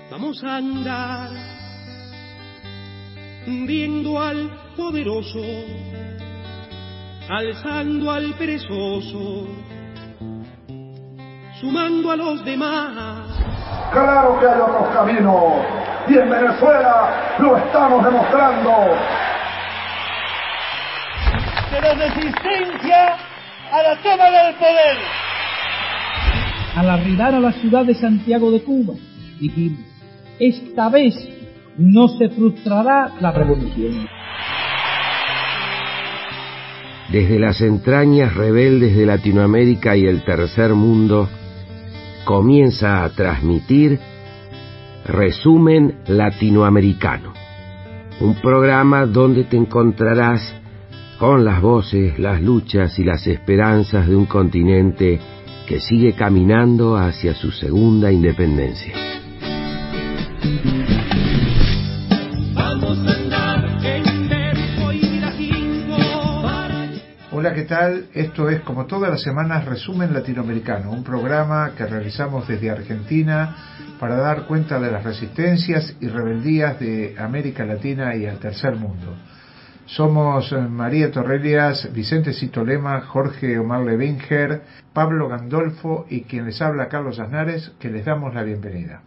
Vamos a andar viendo al poderoso, alzando al perezoso, sumando a los demás. Claro que hay otros caminos, y en Venezuela lo estamos demostrando. De la resistencia a la toma del poder. Al arribar a la ciudad de Santiago de Cuba, dijimos, esta vez no se frustrará la revolución. Desde las entrañas rebeldes de Latinoamérica y el tercer mundo, comienza a transmitir Resumen Latinoamericano, un programa donde te encontrarás con las voces, las luchas y las esperanzas de un continente que sigue caminando hacia su segunda independencia. Hola, ¿qué tal? Esto es, como todas las semanas, Resumen Latinoamericano, un programa que realizamos desde Argentina para dar cuenta de las resistencias y rebeldías de América Latina y el tercer mundo. Somos María Torrelias, Vicente Citolema, Jorge Omar Levinger, Pablo Gandolfo y quien les habla, Carlos Aznares, que les damos la bienvenida.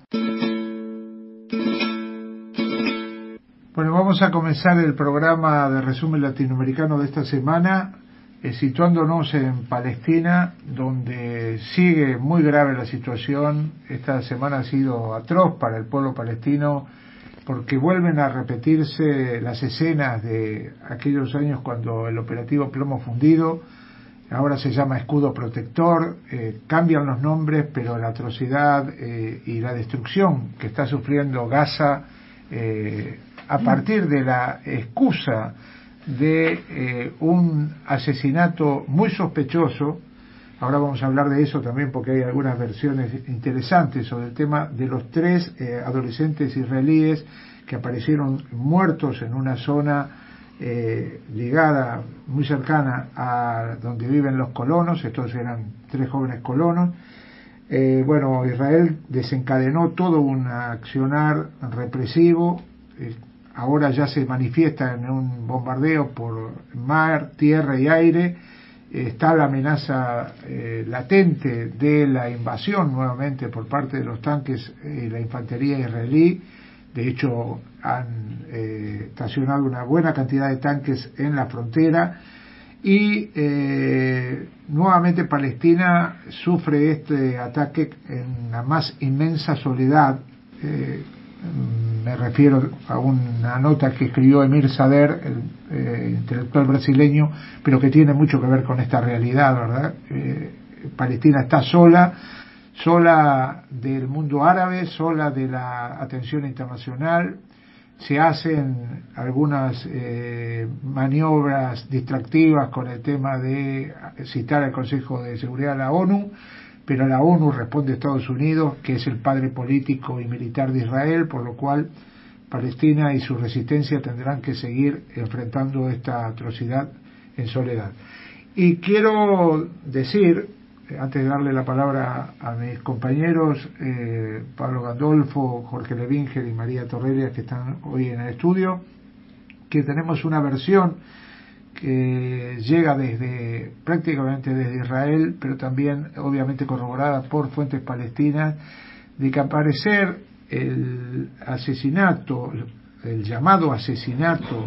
Bueno, vamos a comenzar el programa de Resumen Latinoamericano de esta semana, situándonos en Palestina, donde sigue muy grave la situación. Esta semana ha sido atroz para el pueblo palestino, porque vuelven a repetirse las escenas de aquellos años cuando el operativo Plomo Fundido, ahora se llama Escudo Protector, cambian los nombres, pero la atrocidad y la destrucción que está sufriendo Gaza a partir de la excusa de un asesinato muy sospechoso. Ahora vamos a hablar de eso también, porque hay algunas versiones interesantes sobre el tema de los 3 adolescentes israelíes que aparecieron muertos en una zona ligada, muy cercana a donde viven los colonos. Estos eran 3 jóvenes colonos. Bueno, Israel desencadenó todo un accionar represivo. Ahora ya se manifiesta en un bombardeo por mar, tierra y aire. Está la amenaza latente de la invasión nuevamente por parte de los tanques y la infantería israelí. De hecho, han estacionado una buena cantidad de tanques en la frontera. Y nuevamente Palestina sufre este ataque en la más inmensa soledad. Me refiero a una nota que escribió Emir Sader, el intelectual brasileño, pero que tiene mucho que ver con esta realidad, ¿verdad? Palestina está sola del mundo árabe, sola de la atención internacional. Se hacen algunas maniobras distractivas con el tema de citar al Consejo de Seguridad de la ONU, pero la ONU responde a Estados Unidos, que es el padre político y militar de Israel, por lo cual Palestina y su resistencia tendrán que seguir enfrentando esta atrocidad en soledad. Y quiero decir, antes de darle la palabra a mis compañeros, Pablo Gandolfo, Jorge Levinger y María Torrelias, que están hoy en el estudio, que tenemos una versión que llega prácticamente desde Israel, pero también obviamente corroborada por fuentes palestinas, de que al parecer el asesinato, el llamado asesinato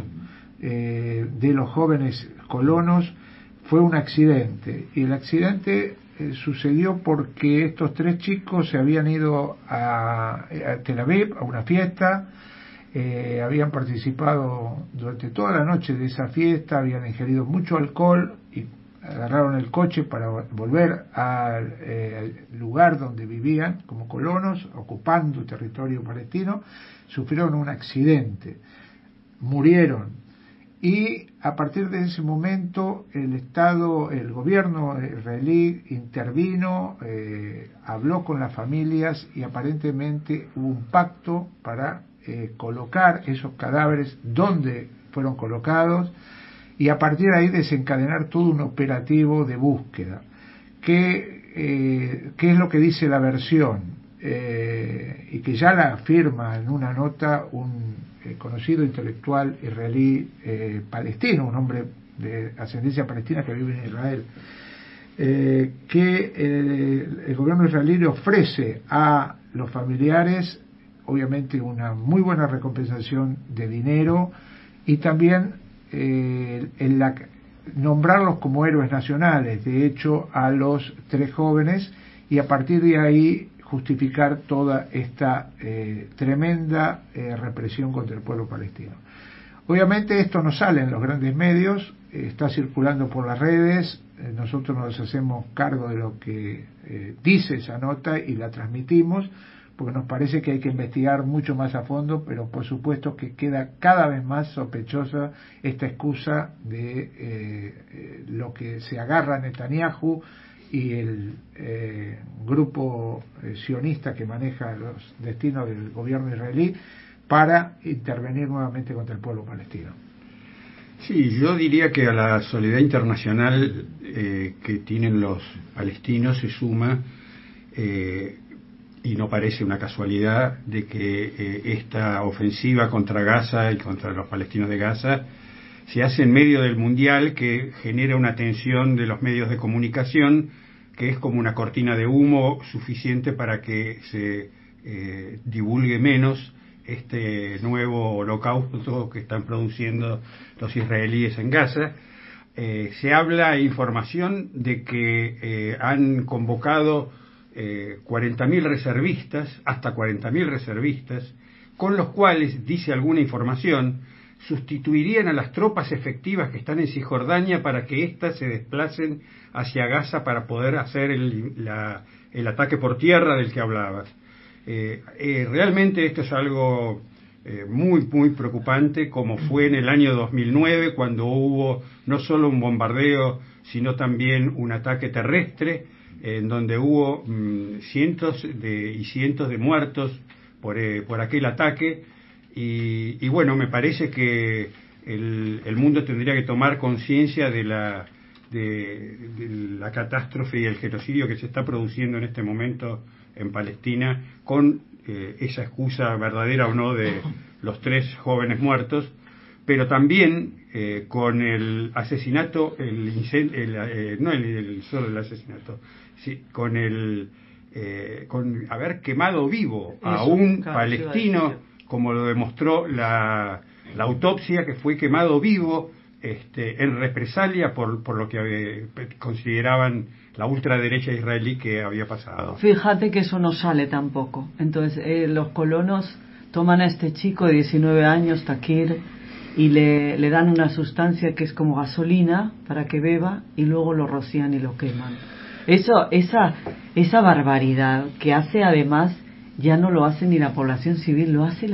de los jóvenes colonos fue un accidente, y el accidente sucedió porque estos 3 chicos se habían ido a Tel Aviv a una fiesta. Habían participado durante toda la noche de esa fiesta, habían ingerido mucho alcohol y agarraron el coche para volver al lugar donde vivían como colonos, ocupando territorio palestino. Sufrieron un accidente, murieron, y a partir de ese momento el gobierno israelí intervino, habló con las familias y aparentemente hubo un pacto para colocar esos cadáveres donde fueron colocados, y a partir de ahí desencadenar todo un operativo de búsqueda. ¿Qué es lo que dice la versión? y que ya la afirma en una nota un conocido intelectual israelí palestino, un hombre de ascendencia palestina que vive en Israel, que el gobierno israelí le ofrece a los familiares obviamente una muy buena recompensación de dinero y también nombrarlos como héroes nacionales, de hecho a los 3 jóvenes, y a partir de ahí justificar toda esta tremenda represión contra el pueblo palestino. Obviamente esto no sale en los grandes medios, está circulando por las redes, nosotros nos hacemos cargo de lo que dice esa nota y la transmitimos, porque nos parece que hay que investigar mucho más a fondo, pero por supuesto que queda cada vez más sospechosa esta excusa de lo que se agarra Netanyahu y el grupo sionista que maneja los destinos del gobierno israelí para intervenir nuevamente contra el pueblo palestino. Sí, yo diría que a la solidaridad internacional que tienen los palestinos se suma, y no parece una casualidad, de que esta ofensiva contra Gaza y contra los palestinos de Gaza se hace en medio del Mundial, que genera una tensión de los medios de comunicación que es como una cortina de humo suficiente para que se divulgue menos este nuevo holocausto que están produciendo los israelíes en Gaza. Se habla información de que han convocado 40.000 reservistas, hasta 40.000 reservistas, con los cuales, dice alguna información, sustituirían a las tropas efectivas que están en Cisjordania para que éstas se desplacen hacia Gaza para poder hacer el ataque por tierra del que hablabas. Realmente esto es algo muy, muy preocupante, como fue en el año 2009, cuando hubo no solo un bombardeo, sino también un ataque terrestre, en donde hubo cientos de muertos por aquel ataque. Y bueno, me parece que el mundo tendría que tomar conciencia de la catástrofe y el genocidio que se está produciendo en este momento en Palestina, con esa excusa verdadera o no de los 3 jóvenes muertos, pero también con el asesinato, con haber quemado vivo a un palestino, como lo demostró la autopsia, que fue quemado vivo en represalia por lo que consideraban la ultraderecha israelí que había pasado. Fíjate que eso no sale tampoco. Entonces los colonos toman a este chico de 19 años, Takir, y le dan una sustancia que es como gasolina para que beba, y luego lo rocían y lo queman. Esa barbaridad que hace, además, ya no lo hace ni la población civil, lo hace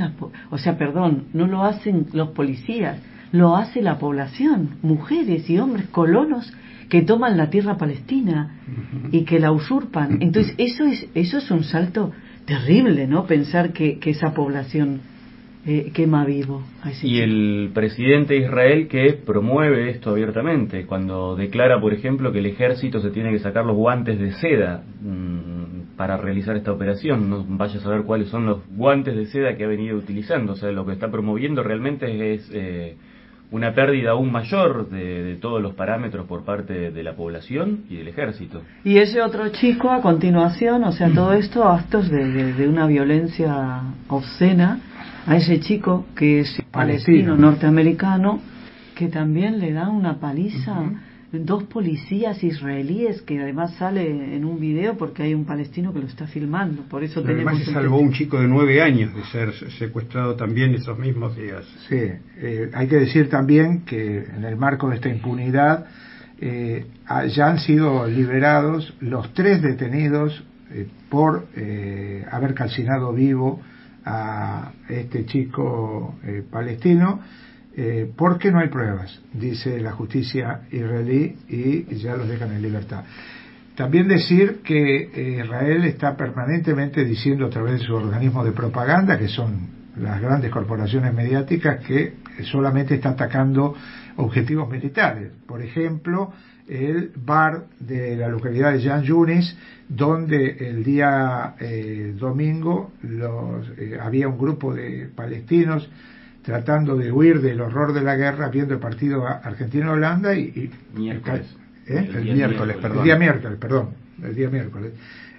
no lo hacen los policías, lo hace la población, mujeres y hombres colonos que toman la tierra palestina y que la usurpan. Entonces eso es un salto terrible, ¿no? Pensar que esa población quema vivo a ese y chico. El presidente de Israel, que promueve esto abiertamente, cuando declara, por ejemplo, que el ejército se tiene que sacar los guantes de seda para realizar esta operación. No vaya a saber cuáles son los guantes de seda que ha venido utilizando. O sea, lo que está promoviendo realmente es una pérdida aún mayor de todos los parámetros por parte de la población y del ejército. Y ese otro chico, a continuación, o sea, todo esto, actos de una violencia obscena, a ese chico que es palestino norteamericano, que también le da una paliza. 2 policías israelíes, que además sale en un video porque hay un palestino que lo está filmando. Por eso pero además se salvó un chico de 9 años de ser secuestrado también esos mismos días. Sí, hay que decir también que en el marco de esta impunidad ya han sido liberados los 3 detenidos por haber calcinado vivo a este chico palestino, porque no hay pruebas, dice la justicia israelí, y ya los dejan en libertad. También decir que Israel está permanentemente diciendo a través de sus organismos de propaganda, que son las grandes corporaciones mediáticas, que solamente está atacando objetivos militares. Por ejemplo, el bar de la localidad de Jan Yunis, donde el día domingo había un grupo de palestinos tratando de huir del horror de la guerra, viendo el partido Argentina-Holanda el día miércoles,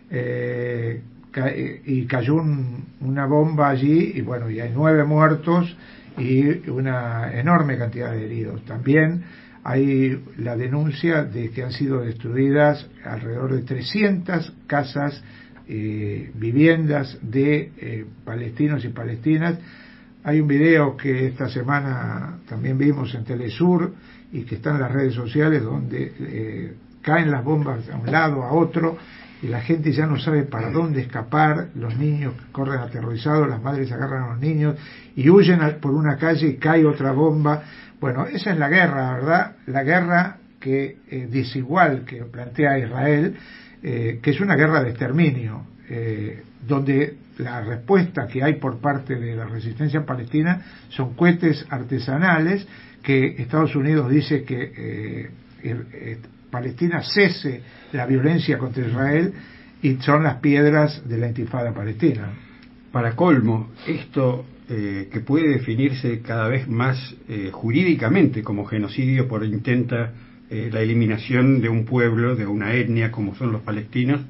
y cayó una bomba allí, y bueno, y hay 9 muertos y una enorme cantidad de heridos. También hay la denuncia de que han sido destruidas alrededor de 300 casas, viviendas de palestinos y palestinas. Hay un video que esta semana también vimos en Telesur y que está en las redes sociales, donde caen las bombas a un lado, a otro, y la gente ya no sabe para dónde escapar. Los niños corren aterrorizados, las madres agarran a los niños y huyen por una calle y cae otra bomba. Bueno, esa es la guerra, ¿verdad? La guerra que desigual que plantea Israel, que es una guerra de exterminio, donde la respuesta que hay por parte de la resistencia palestina son cohetes artesanales, que Estados Unidos dice que Palestina cese la violencia contra Israel, y son las piedras de la intifada palestina. Para colmo, esto que puede definirse cada vez más jurídicamente como genocidio, por intenta la eliminación de un pueblo, de una etnia como son los palestinos,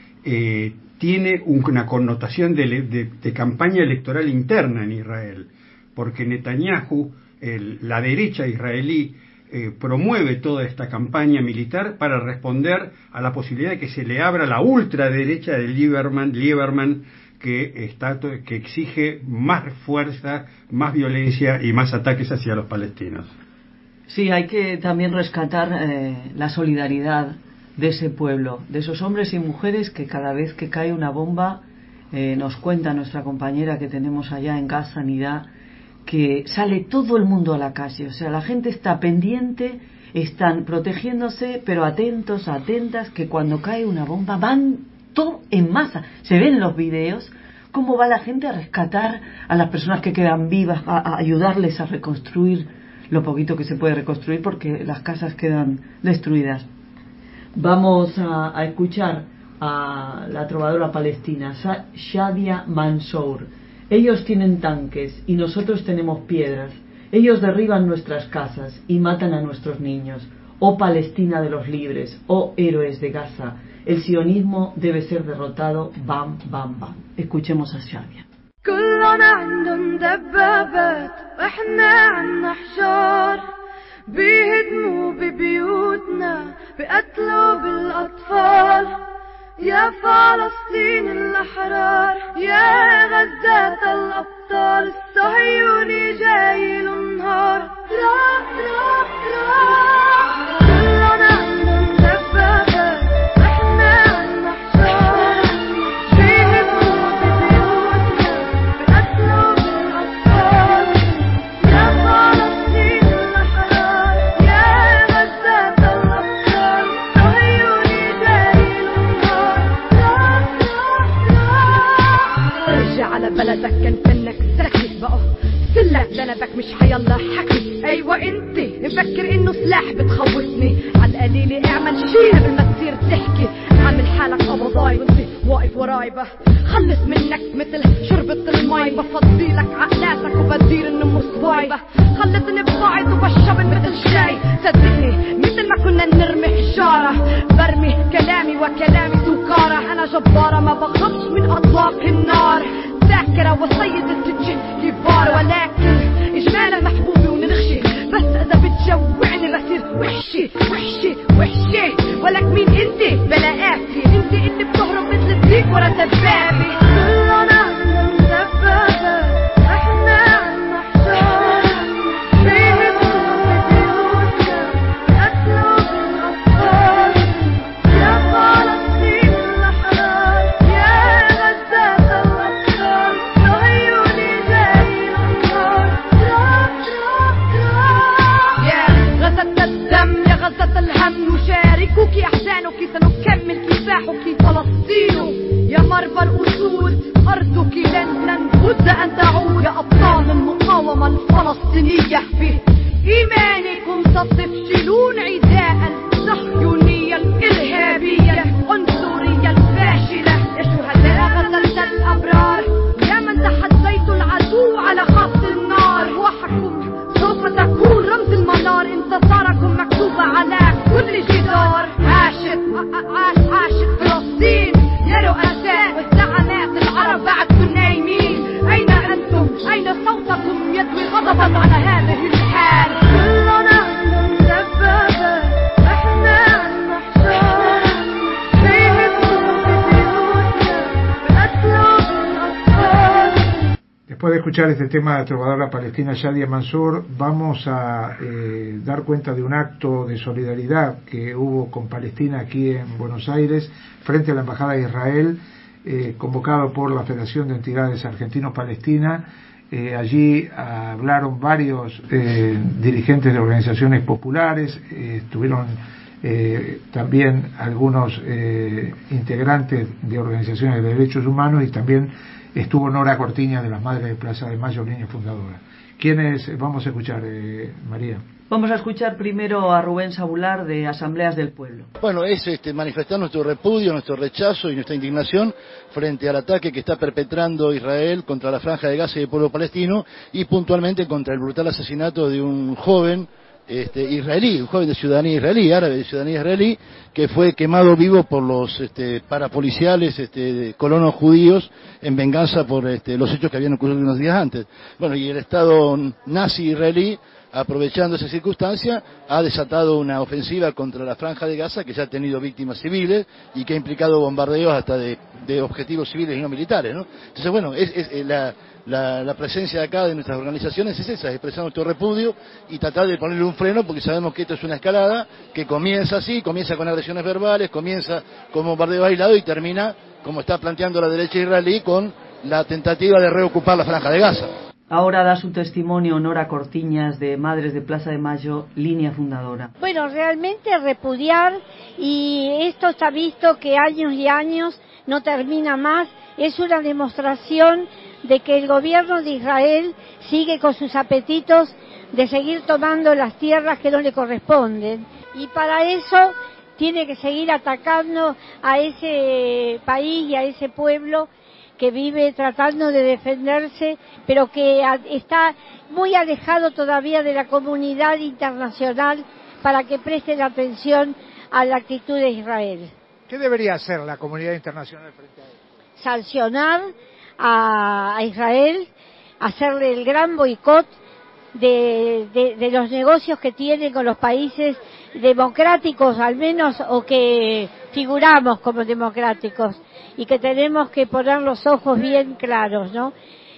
tiene una connotación de campaña electoral interna en Israel, porque Netanyahu, la derecha israelí, promueve toda esta campaña militar para responder a la posibilidad de que se le abra la ultraderecha de Lieberman, que exige más fuerza, más violencia y más ataques hacia los palestinos. Sí, hay que también rescatar la solidaridad de ese pueblo, de esos hombres y mujeres que cada vez que cae una bomba, nos cuenta nuestra compañera que tenemos allá en Gaza, Nidá, que sale todo el mundo a la calle. O sea, la gente está pendiente, están protegiéndose, pero atentos, atentas, que cuando cae una bomba van todo en masa. Se ven los videos cómo va la gente a rescatar a las personas que quedan vivas, a ayudarles a reconstruir lo poquito que se puede reconstruir, porque las casas quedan destruidas. Vamos a escuchar a la trovadora palestina Shadia Mansour. Ellos tienen tanques y nosotros tenemos piedras. Ellos derriban nuestras casas y matan a nuestros niños. Oh Palestina de los libres, oh héroes de Gaza, el sionismo debe ser derrotado. Bam, bam, bam. Escuchemos a Shadia. كلنا عندهم دبابات واحنا عنا حجار بيهدموا ببيوتنا بقتلوا بالأطفال يا فلسطين الأحرار يا غزة الأبطال الصهيوني جاي النهار راح راح راح كلنا عندهم دبابات واحنا عنا حجار بيهدموا ببيوتنا بقتلوا بالأطفال يا فلسطين الأحرار يا غزة الأبطال الصهيوني جاي ارجع على بلدك كان فنك سكت بقى سلك ذنبك مش حيالله حكي ايوه انت مفكر انه سلاح بتخوفني على القليل اعمل شي قبل ما تصير تحكي عامل حالك قبضاي وانت واقف وراي بقى خلص منك مثل شربة المي بفضيلك عقلاتك وبدير انه مصواي خلتني بصاعد وبشبن مثل شاي صدقني مثل ما كنا نرمي حجارة برمي كلامي وكلامي سكارة انا جبارة ما بخافش من اطلاق النار ذاكرة وسيد السجن كبار ولكن اجمالا محبوبي ونرخشي بس اذا بتجوعني بصير وحشي وحشي وحشي ولك مين انت بلا قاسي انت اللي بتهرب مثل الديك ورا دبابي كلنا عندهم دبابات احنا عنا حجار بيهدموا ببيوتنا بقتلوا بالأطفال يا فلسطين الأحرار يا غزة الأبطال صهيوني جاي النهار راح راح راح يا غزة الدم يا غزة الهم نشاركك احزانك سنكمل كفاحك فلسطين يا مربى الأسود después de escuchar este tema de la trovadora palestina Shadia Mansour, vamos a dar cuenta de un acto de solidaridad que hubo con Palestina aquí en Buenos Aires, frente a la Embajada de Israel, convocado por la Federación de Entidades Argentinos-Palestinas. Allí hablaron varios dirigentes de organizaciones populares, estuvieron también algunos integrantes de organizaciones de derechos humanos, y también estuvo Nora Cortiñas de las Madres de Plaza de Mayo, línea fundadora. ¿Quiénes vamos a escuchar, María? Vamos a escuchar primero a Rubén Sabular de Asambleas del Pueblo. Bueno, es manifestar nuestro repudio, nuestro rechazo y nuestra indignación frente al ataque que está perpetrando Israel contra la Franja de Gaza y el pueblo palestino, y puntualmente contra el brutal asesinato de un joven israelí, un joven de ciudadanía israelí, árabe de ciudadanía israelí, que fue quemado vivo por los parapoliciales colonos judíos en venganza por los hechos que habían ocurrido unos días antes. Bueno, y el Estado nazi israelí, aprovechando esa circunstancia, ha desatado una ofensiva contra la Franja de Gaza que ya ha tenido víctimas civiles y que ha implicado bombardeos hasta de objetivos civiles y no militares, ¿no? Entonces, bueno, la presencia acá de nuestras organizaciones es esa, expresar nuestro repudio y tratar de ponerle un freno, porque sabemos que esto es una escalada que comienza así, comienza con agresiones verbales, comienza con bombardeo aislado y termina, como está planteando la derecha israelí, con la tentativa de reocupar la Franja de Gaza. Ahora da su testimonio Nora Cortiñas de Madres de Plaza de Mayo, línea fundadora. Bueno, realmente repudiar, y esto está visto que años y años no termina más, es una demostración de que el gobierno de Israel sigue con sus apetitos de seguir tomando las tierras que no le corresponden, y para eso tiene que seguir atacando a ese país y a ese pueblo que vive tratando de defenderse, pero que está muy alejado todavía de la comunidad internacional para que presten atención a la actitud de Israel. ¿Qué debería hacer la comunidad internacional frente a él? Sancionar a Israel, hacerle el gran boicot de los negocios que tiene con los países democráticos, al menos, o que figuramos como democráticos, y que tenemos que poner los ojos bien claros, ¿no?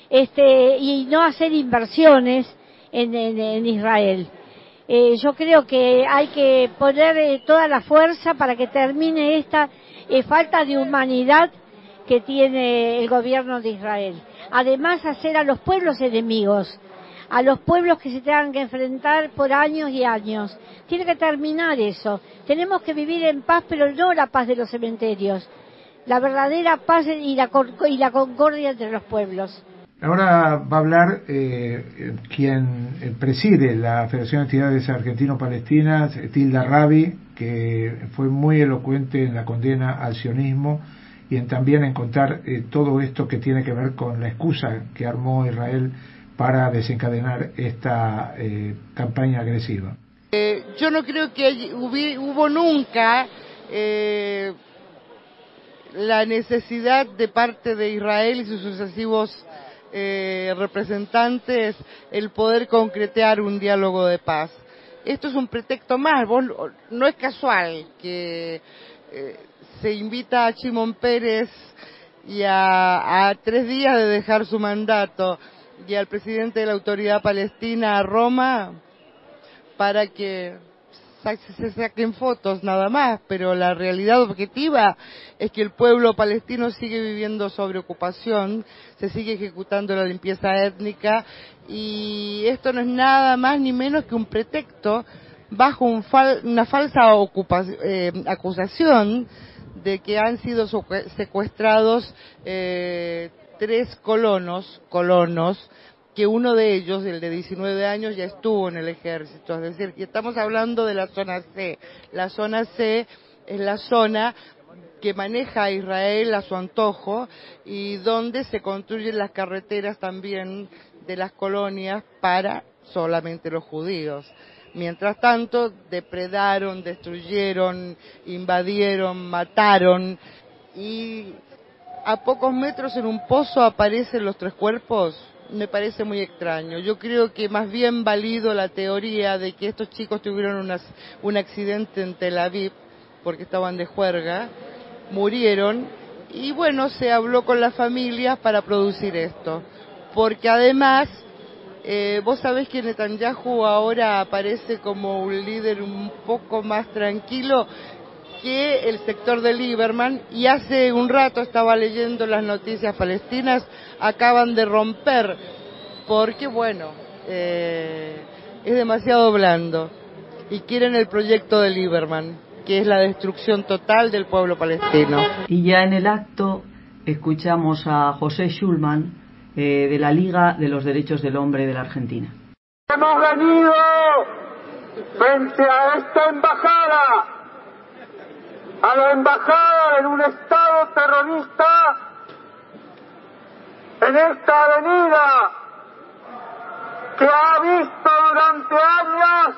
Y no hacer inversiones en Israel. Yo creo que hay que poner toda la fuerza para que termine esta falta de humanidad que tiene el gobierno de Israel. Además, hacer a los pueblos enemigos, a los pueblos que se tengan que enfrentar por años y años. Tiene que terminar eso. Tenemos que vivir en paz, pero no la paz de los cementerios. La verdadera paz y la concordia entre los pueblos. Ahora va a hablar quien preside la Federación de Entidades Argentino-Palestinas, Tilda Rabi, que fue muy elocuente en la condena al sionismo y también en contar todo esto que tiene que ver con la excusa que armó Israel para desencadenar esta campaña agresiva. Yo no creo que hubo nunca la necesidad de parte de Israel y sus sucesivos representantes el poder concretar un diálogo de paz. Esto es un pretexto más. No es casual que se invita a Shimon Peres y a 3 días de dejar su mandato y al presidente de la Autoridad Palestina a Roma para que se saquen fotos nada más, pero la realidad objetiva es que el pueblo palestino sigue viviendo sobre ocupación, se sigue ejecutando la limpieza étnica, y esto no es nada más ni menos que un pretexto bajo una falsa acusación de que han sido secuestrados 3 colonos, que uno de ellos, el de 19 años, ya estuvo en el ejército. Es decir, que estamos hablando de la zona C. La zona C es la zona que maneja Israel a su antojo y donde se construyen las carreteras también de las colonias para solamente los judíos. Mientras tanto, depredaron, destruyeron, invadieron, mataron, y a pocos metros en un pozo aparecen los 3 cuerpos. Me parece muy extraño. Yo creo que más bien valido la teoría de que estos chicos tuvieron un accidente en Tel Aviv porque estaban de juerga, murieron, y bueno, se habló con las familias para producir esto. porque además vos sabés que Netanyahu ahora aparece como un líder un poco más tranquilo que el sector de Lieberman, y hace un rato estaba leyendo las noticias palestinas, acaban de romper, porque bueno, es demasiado blando, y quieren el proyecto de Lieberman, que es la destrucción total del pueblo palestino. Y ya en el acto escuchamos a José Schulman, de la Liga de los Derechos del Hombre de la Argentina. Hemos venido frente a esta embajada, a la embajada en un estado terrorista, en esta avenida que ha visto durante años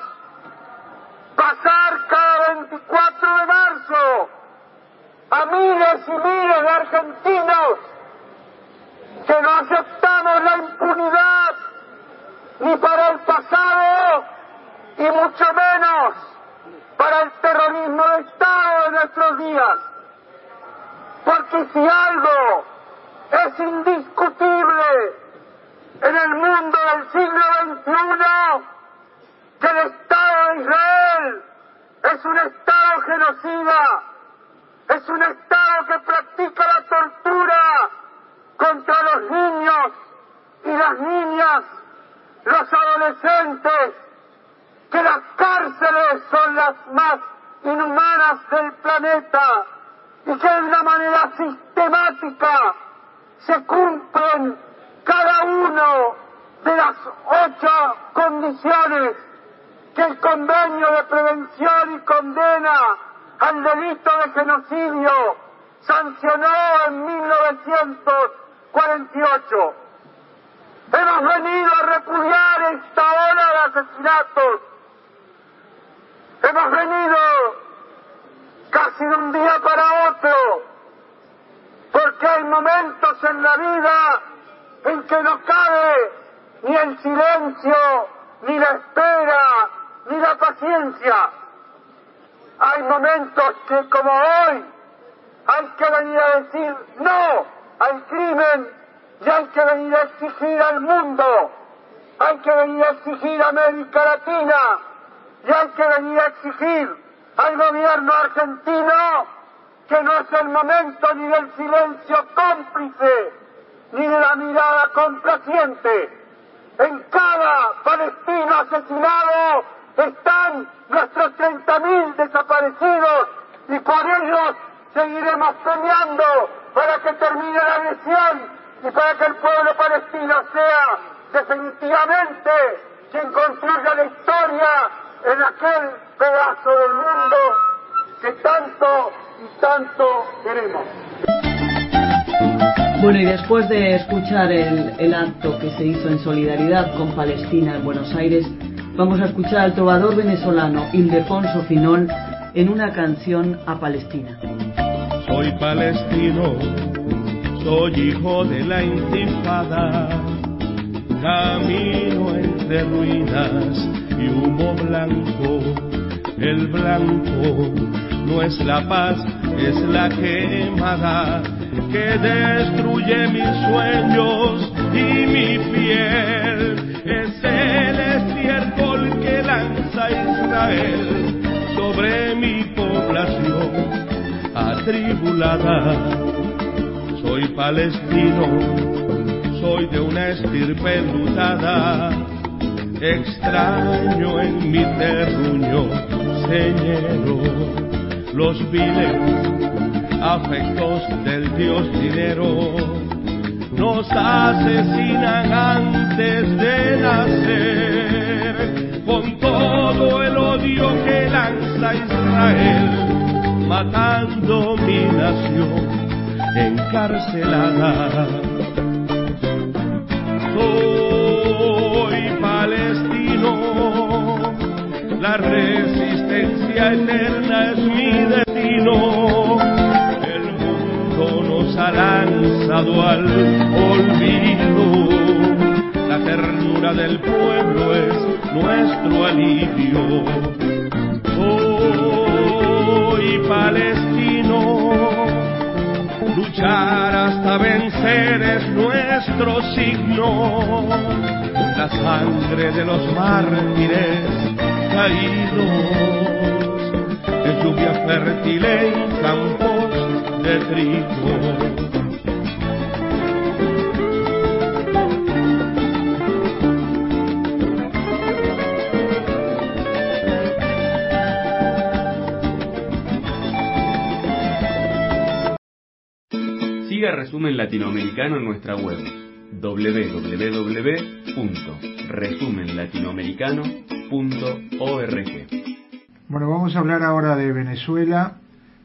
pasar cada 24 de marzo a miles y miles de argentinos que no aceptamos la impunidad ni para el pasado y mucho menos para el terrorismo de Estado de nuestros días. Porque si algo es indiscutible en el mundo del siglo XXI, que el Estado de Israel es un Estado genocida, es un Estado que practica la tortura contra los niños y las niñas, los adolescentes, que las cárceles son las más inhumanas del planeta y que de una manera sistemática se cumplen cada uno de las 8 condiciones que el Convenio de Prevención y Condena al Delito de Genocidio sancionó en 1948. Hemos venido a repudiar esta ola de asesinatos. Hemos venido casi de un día para otro, porque hay momentos en la vida en que no cabe ni el silencio, ni la espera, ni la paciencia. Hay momentos que, como hoy, hay que venir a decir no al crimen y hay que venir a exigir al mundo, hay que venir a exigir a América Latina y hay que venir a exigir al gobierno argentino que no es el momento ni del silencio cómplice ni de la mirada complaciente. En cada palestino asesinado están nuestros 30.000 desaparecidos y por ellos seguiremos peleando para que termine la agresión y para que el pueblo palestino sea definitivamente quien construya la historia en aquel pedazo del mundo que tanto y tanto queremos. Bueno, y después de escuchar el acto que se hizo en solidaridad con Palestina en Buenos Aires, vamos a escuchar al trovador venezolano Ildefonso Finol en una canción a Palestina. Soy palestino, soy hijo de la intifada, camino entre ruinas y humo blanco. El blanco no es la paz, es la quemada que destruye mis sueños y mi piel. Es el estiércol que lanza Israel sobre mi población atribulada. Soy palestino, soy de una estirpe enlutada, extraño en mi terruño señero los viles afectos del dios dinero. Nos asesinan antes de nacer con todo el odio que lanza Israel, matando mi nación encarcelada. Soy palestino, la resistencia eterna es mi destino. El mundo nos ha lanzado al olvido, la ternura del pueblo es nuestro alivio. Soy palestino, luchar hasta vencer es nuestro signo, la sangre de los mártires caídos, es lluvia fértil en campos de trigo. Siga Resumen Latinoamericano en nuestra web www.resumenlatinoamericano.org. Bueno, vamos a hablar ahora de Venezuela,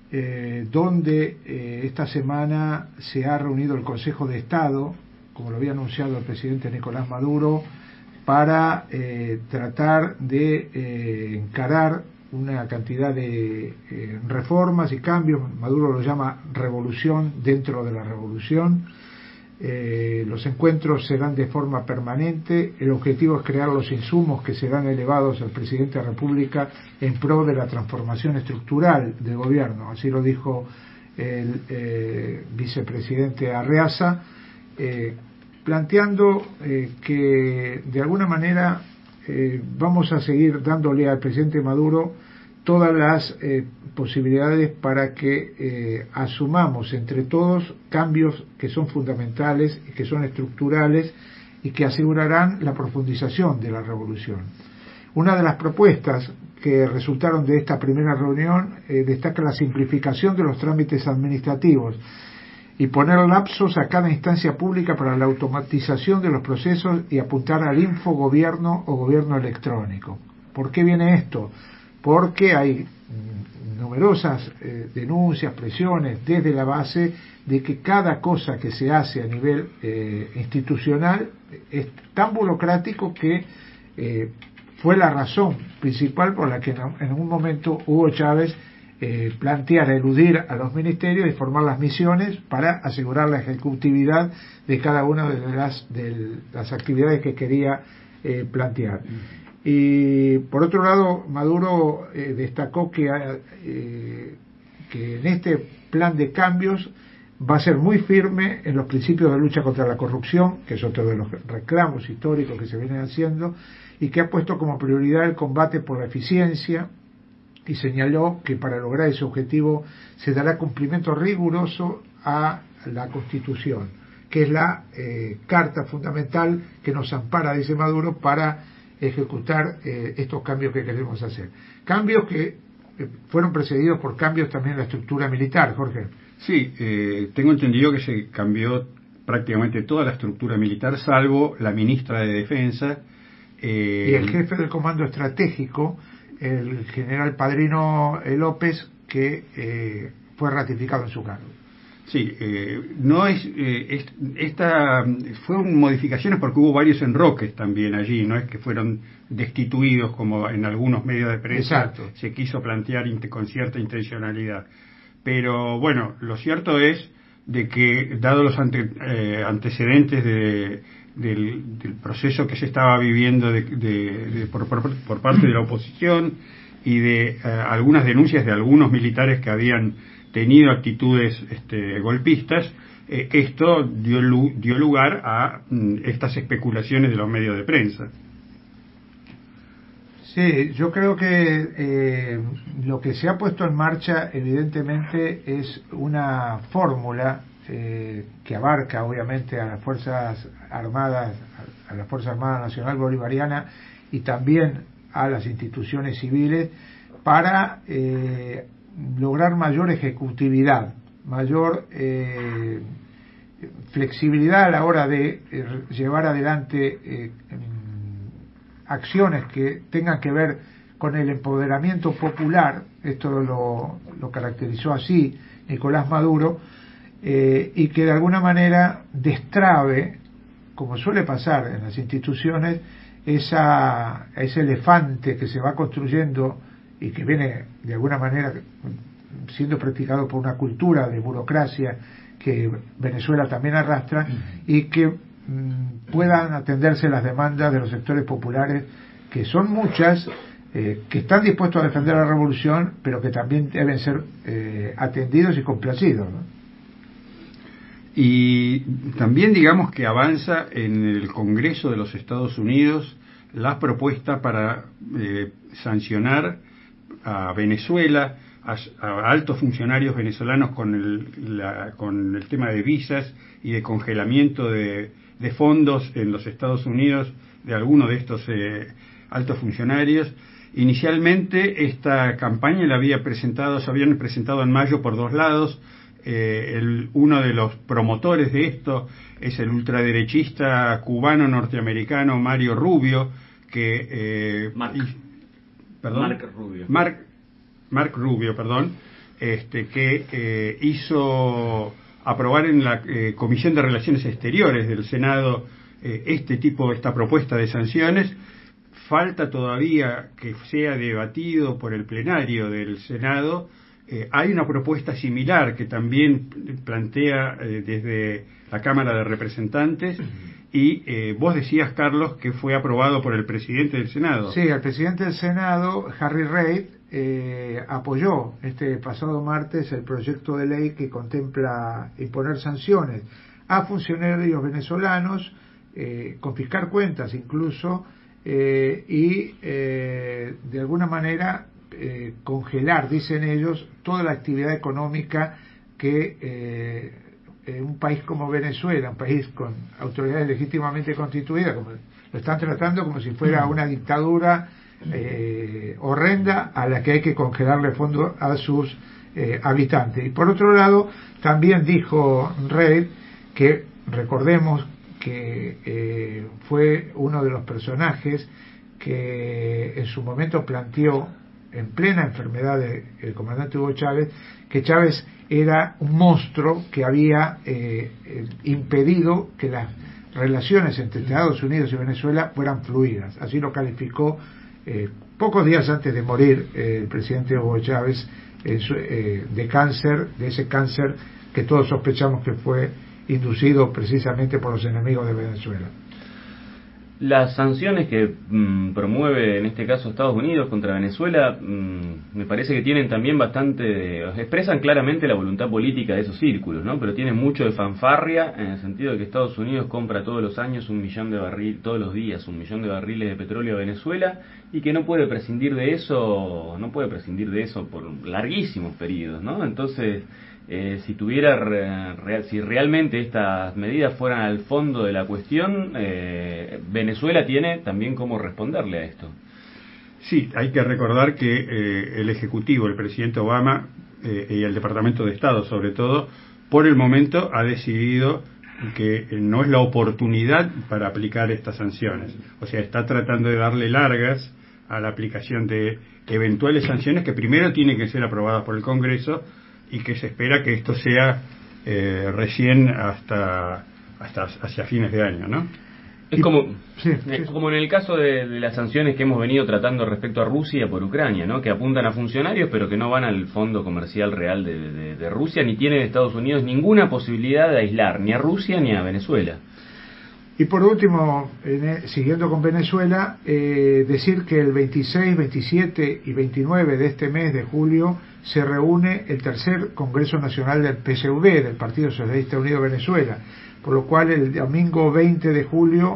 donde esta semana se ha reunido el Consejo de Estado, como lo había anunciado el presidente Nicolás Maduro, para tratar de encarar una cantidad de reformas y cambios. Maduro lo llama revolución dentro de la revolución. Los encuentros serán de forma permanente. El objetivo es crear los insumos que serán elevados al presidente de la República en pro de la transformación estructural del gobierno. Así lo dijo el vicepresidente Arreaza, planteando que de alguna manera vamos a seguir dándole al presidente Maduro todas las posibilidades para que asumamos entre todos cambios que son fundamentales y que son estructurales y que asegurarán la profundización de la revolución. Una de las propuestas que resultaron de esta primera reunión destaca la simplificación de los trámites administrativos y poner lapsos a cada instancia pública para la automatización de los procesos y apuntar al infogobierno o gobierno electrónico. ¿Por qué viene esto? Porque hay numerosas denuncias, presiones desde la base de que cada cosa que se hace a nivel institucional es tan burocrático que fue la razón principal por la que en un momento Hugo Chávez planteara eludir a los ministerios y formar las misiones para asegurar la ejecutividad de cada una de las actividades que quería plantear. Y por otro lado, Maduro destacó que en este plan de cambios va a ser muy firme en los principios de lucha contra la corrupción, que es otro de los reclamos históricos que se vienen haciendo, y que ha puesto como prioridad el combate por la eficiencia, y señaló que para lograr ese objetivo se dará cumplimiento riguroso a la Constitución, que es la carta fundamental que nos ampara, dice Maduro, para ejecutar estos cambios que queremos hacer. Cambios que fueron precedidos por cambios también en la estructura militar, Jorge. Sí, tengo entendido que se cambió prácticamente toda la estructura militar, salvo la ministra de Defensa. Y el jefe del Comando Estratégico, el general Padrino López, que fue ratificado en su cargo. Sí, no es esta fueron modificaciones porque hubo varios enroques también allí, no es que fueron destituidos como en algunos medios de prensa. Exacto. Se quiso plantear con cierta intencionalidad. Pero bueno, lo cierto es de que dado los antecedentes del proceso que se estaba viviendo por parte de la oposición y de algunas denuncias de algunos militares que habían tenido actitudes golpistas, esto dio lugar a estas especulaciones de los medios de prensa. Sí, yo creo que lo que se ha puesto en marcha evidentemente es una fórmula que abarca obviamente a las Fuerzas Armadas, a la Fuerza Armada Nacional Bolivariana y también a las instituciones civiles para lograr mayor ejecutividad, mayor flexibilidad a la hora de llevar adelante acciones que tengan que ver con el empoderamiento popular. Esto lo caracterizó así Nicolás Maduro, y que de alguna manera destrabe, como suele pasar en las instituciones, ese elefante que se va construyendo y que viene de alguna manera siendo practicado por una cultura de burocracia que Venezuela también arrastra, y que puedan atenderse las demandas de los sectores populares, que son muchas, que están dispuestos a defender la revolución, pero que también deben ser atendidos y complacidos, ¿no? Y también digamos que avanza en el Congreso de los Estados Unidos las propuestas para sancionar a Venezuela, a altos funcionarios venezolanos con el tema de visas y de congelamiento de fondos en los Estados Unidos de algunos de estos altos funcionarios. Inicialmente esta campaña se habían presentado en mayo por dos lados. Uno de los promotores de esto es el ultraderechista cubano norteamericano Mario Rubio, Mark Rubio, que hizo aprobar en la Comisión de Relaciones Exteriores del Senado esta propuesta de sanciones. Falta todavía que sea debatido por el plenario del Senado. Hay una propuesta similar que también plantea desde la Cámara de Representantes y vos decías, Carlos, que fue aprobado por el presidente del Senado. Sí, el presidente del Senado, Harry Reid, apoyó este pasado martes el proyecto de ley que contempla imponer sanciones a funcionarios venezolanos, confiscar cuentas incluso, y de alguna manera congelar, dicen ellos, toda la actividad económica que en un país como Venezuela, un país con autoridades legítimamente constituidas, como lo están tratando como si fuera una dictadura horrenda a la que hay que congelarle fondos a sus habitantes. Y por otro lado, también dijo Reid que, recordemos que fue uno de los personajes que en su momento planteó, en plena enfermedad del comandante Hugo Chávez, que Chávez era un monstruo que había impedido que las relaciones entre Estados Unidos y Venezuela fueran fluidas. Así lo calificó pocos días antes de morir el presidente Hugo Chávez de cáncer, de ese cáncer que todos sospechamos que fue inducido precisamente por los enemigos de Venezuela. Las sanciones que promueve en este caso Estados Unidos contra Venezuela me parece que tienen también expresan claramente la voluntad política de esos círculos, ¿no? Pero tienen mucho de fanfarria en el sentido de que Estados Unidos compra todos los años todos los días 1 millón de barriles de petróleo a Venezuela y que no puede prescindir de eso por larguísimos periodos, ¿no? Entonces, si realmente estas medidas fueran al fondo de la cuestión, Venezuela tiene también cómo responderle a esto. Sí, hay que recordar que el Ejecutivo, el presidente Obama y el Departamento de Estado, sobre todo, por el momento ha decidido que no es la oportunidad para aplicar estas sanciones. O sea, está tratando de darle largas a la aplicación de eventuales sanciones que primero tienen que ser aprobadas por el Congreso y que se espera que esto sea recién hasta hacia fines de año, ¿no? Es como en el caso de las sanciones que hemos venido tratando respecto a Rusia por Ucrania, ¿no? Que apuntan a funcionarios pero que no van al fondo comercial real de Rusia, ni tienen Estados Unidos ninguna posibilidad de aislar ni a Rusia ni a Venezuela. Y por último, siguiendo con Venezuela, decir que el 26, 27 y 29 de este mes de julio se reúne el tercer Congreso Nacional del PSUV, del Partido Socialista Unido de Venezuela, por lo cual el domingo 20 de julio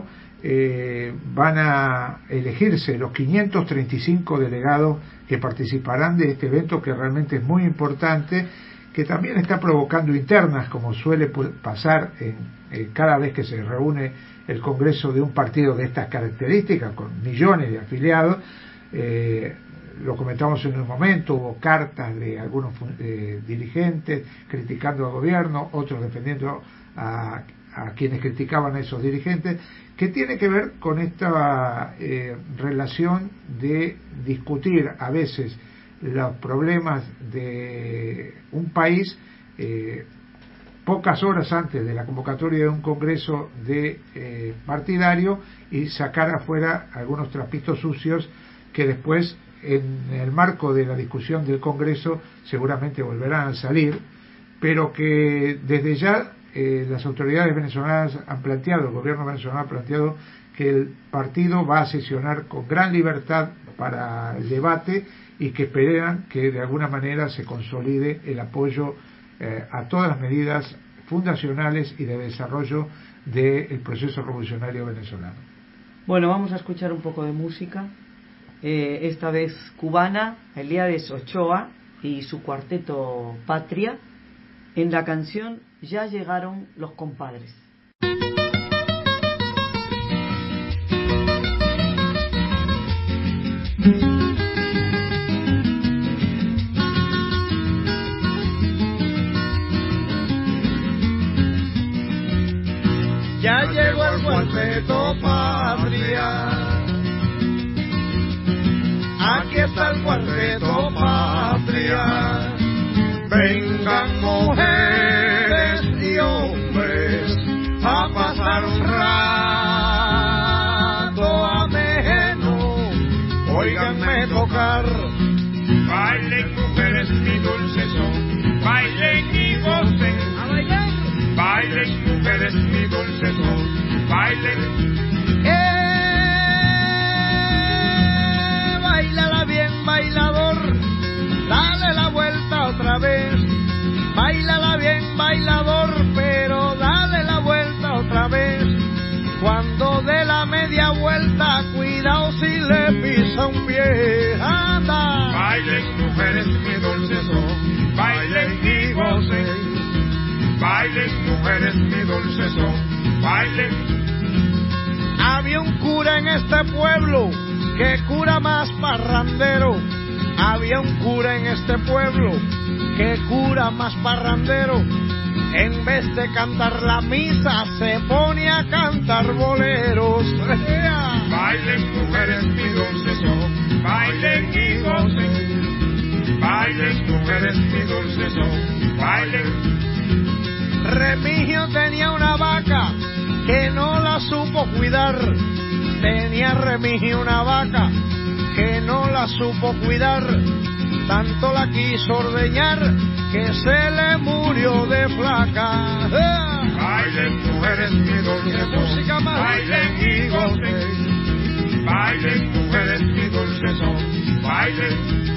van a elegirse los 535 delegados que participarán de este evento, que realmente es muy importante, que también está provocando internas, como suele pasar cada vez que se reúne el Congreso de un partido de estas características, con millones de afiliados. Lo comentamos en un momento, hubo cartas de algunos dirigentes criticando al gobierno, otros defendiendo a quienes criticaban a esos dirigentes, que tiene que ver con esta relación de discutir a veces los problemas de un país pocas horas antes de la convocatoria de un congreso partidario y sacar afuera algunos trapitos sucios que después, en el marco de la discusión del Congreso, seguramente volverán a salir, pero que desde ya las autoridades venezolanas han planteado, el gobierno venezolano ha planteado que el partido va a sesionar con gran libertad para el debate y que esperan que de alguna manera se consolide el apoyo a todas las medidas fundacionales y de desarrollo del proceso revolucionario venezolano. Bueno, vamos a escuchar un poco de música, esta vez cubana, Eliades Ochoa y su cuarteto Patria, en la canción Ya llegaron los compadres. Ya llegó el cuarteto Patria. Aquí está el cuarteto Patria. Vengan mujeres y hombres a pasar un rato ameno. Óiganme tocar. Bailen mujeres mi dulce son. Bailen y gocen. A bailar. Bailen mujeres mi dulce son, bailen. Báilala bien bailador, dale la vuelta otra vez. Báilala bien bailador, pero dale la vuelta otra vez. Cuando dé la media vuelta, cuidado si le pisa un pie. Anda. Bailen mujeres mi dulce son, bailen y gocen. Bailen mujeres mi dulce son, bailen. Había un cura en este pueblo, que cura más parrandero. Había un cura en este pueblo, que cura más parrandero. En vez de cantar la misa, se pone a cantar boleros. Bailen mujeres mi dulce son, bailen y gocen. Bailen mujeres mi dulce son, bailen. Remigio tenía una vaca que no la supo cuidar. Tenía Remigio una vaca que no la supo cuidar. Tanto la quiso ordeñar que se le murió de flaca. Bailen mujeres mi dulce música más. Bailen y gocen. Bailen mujeres mi dulce son. Bailen.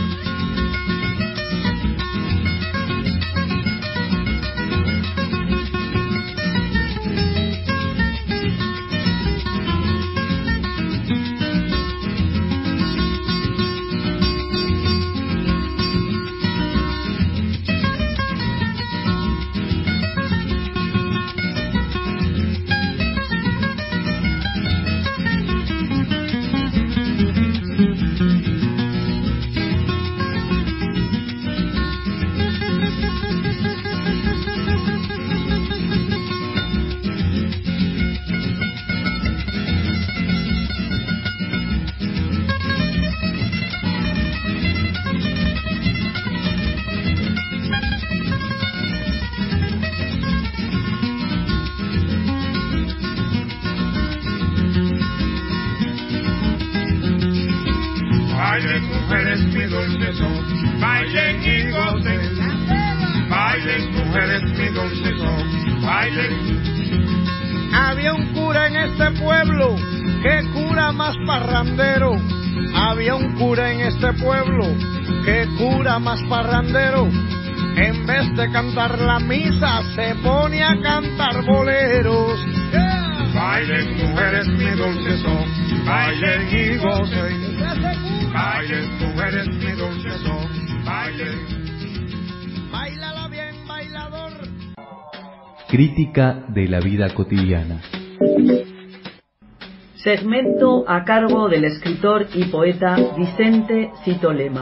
Había un cura en este pueblo que cura más parrandero. Había un cura en este pueblo que cura más parrandero. En vez de cantar la misa se pone a cantar boleros. Bailen mujeres mi dulce son, bailen y gocen. Bailen mujeres mi dulce son, bailen. Báilala bien bailador. Crítica de la vida cotidiana. Segmento a cargo del escritor y poeta Vicente Citolema.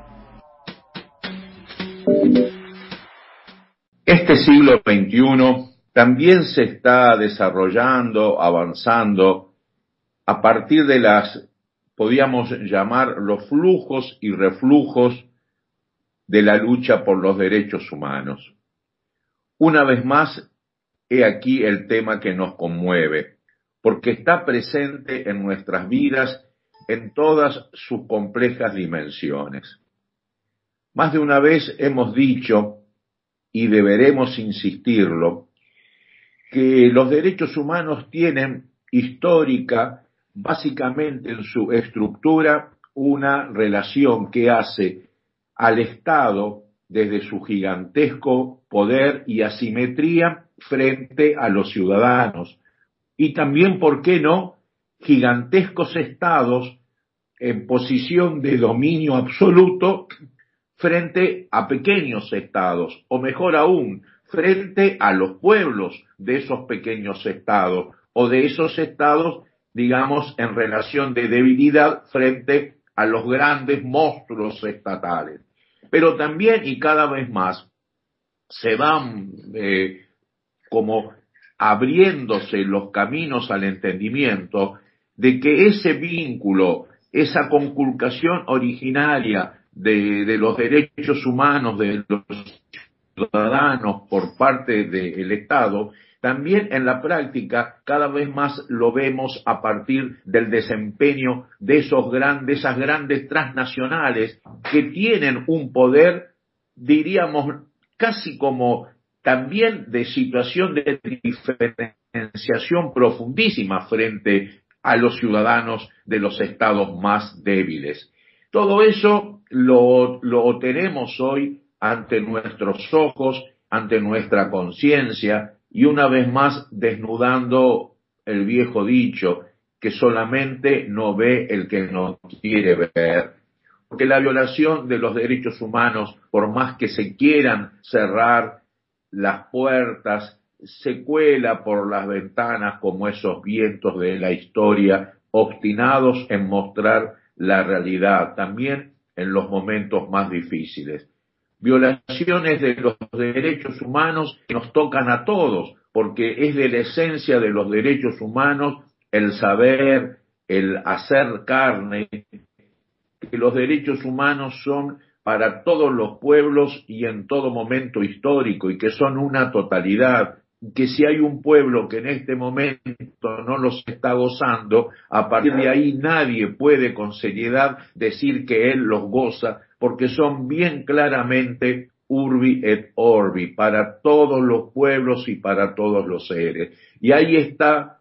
Este siglo XXI también se está desarrollando, avanzando, a partir de podríamos llamar los flujos y reflujos de la lucha por los derechos humanos. Una vez más, he aquí el tema que nos conmueve, porque está presente en nuestras vidas en todas sus complejas dimensiones. Más de una vez hemos dicho, y deberemos insistirlo, que los derechos humanos tienen histórica, básicamente en su estructura, una relación que hace al Estado desde su gigantesco poder y asimetría frente a los ciudadanos. Y también, ¿por qué no?, gigantescos estados en posición de dominio absoluto frente a pequeños estados, o mejor aún, frente a los pueblos de esos pequeños estados, o de esos estados, digamos, en relación de debilidad frente a los grandes monstruos estatales. Pero también, y cada vez más, se van como abriéndose los caminos al entendimiento de que ese vínculo, esa conculcación originaria de los derechos humanos de los ciudadanos por parte del Estado, también en la práctica cada vez más lo vemos a partir del desempeño de esas grandes transnacionales que tienen un poder, diríamos, casi como también de situación de diferenciación profundísima frente a los ciudadanos de los estados más débiles. Todo eso lo tenemos hoy ante nuestros ojos, ante nuestra conciencia, y una vez más desnudando el viejo dicho, que solamente no ve el que no quiere ver. Porque la violación de los derechos humanos, por más que se quieran cerrar las puertas, se cuela por las ventanas como esos vientos de la historia, obstinados en mostrar la realidad, también en los momentos más difíciles. Violaciones de los derechos humanos que nos tocan a todos, porque es de la esencia de los derechos humanos el saber, el hacer carne, que los derechos humanos son para todos los pueblos y en todo momento histórico, y que son una totalidad, que si hay un pueblo que en este momento no los está gozando, a partir de ahí nadie puede con seriedad decir que él los goza, porque son bien claramente urbi et orbi, para todos los pueblos y para todos los seres. Y ahí está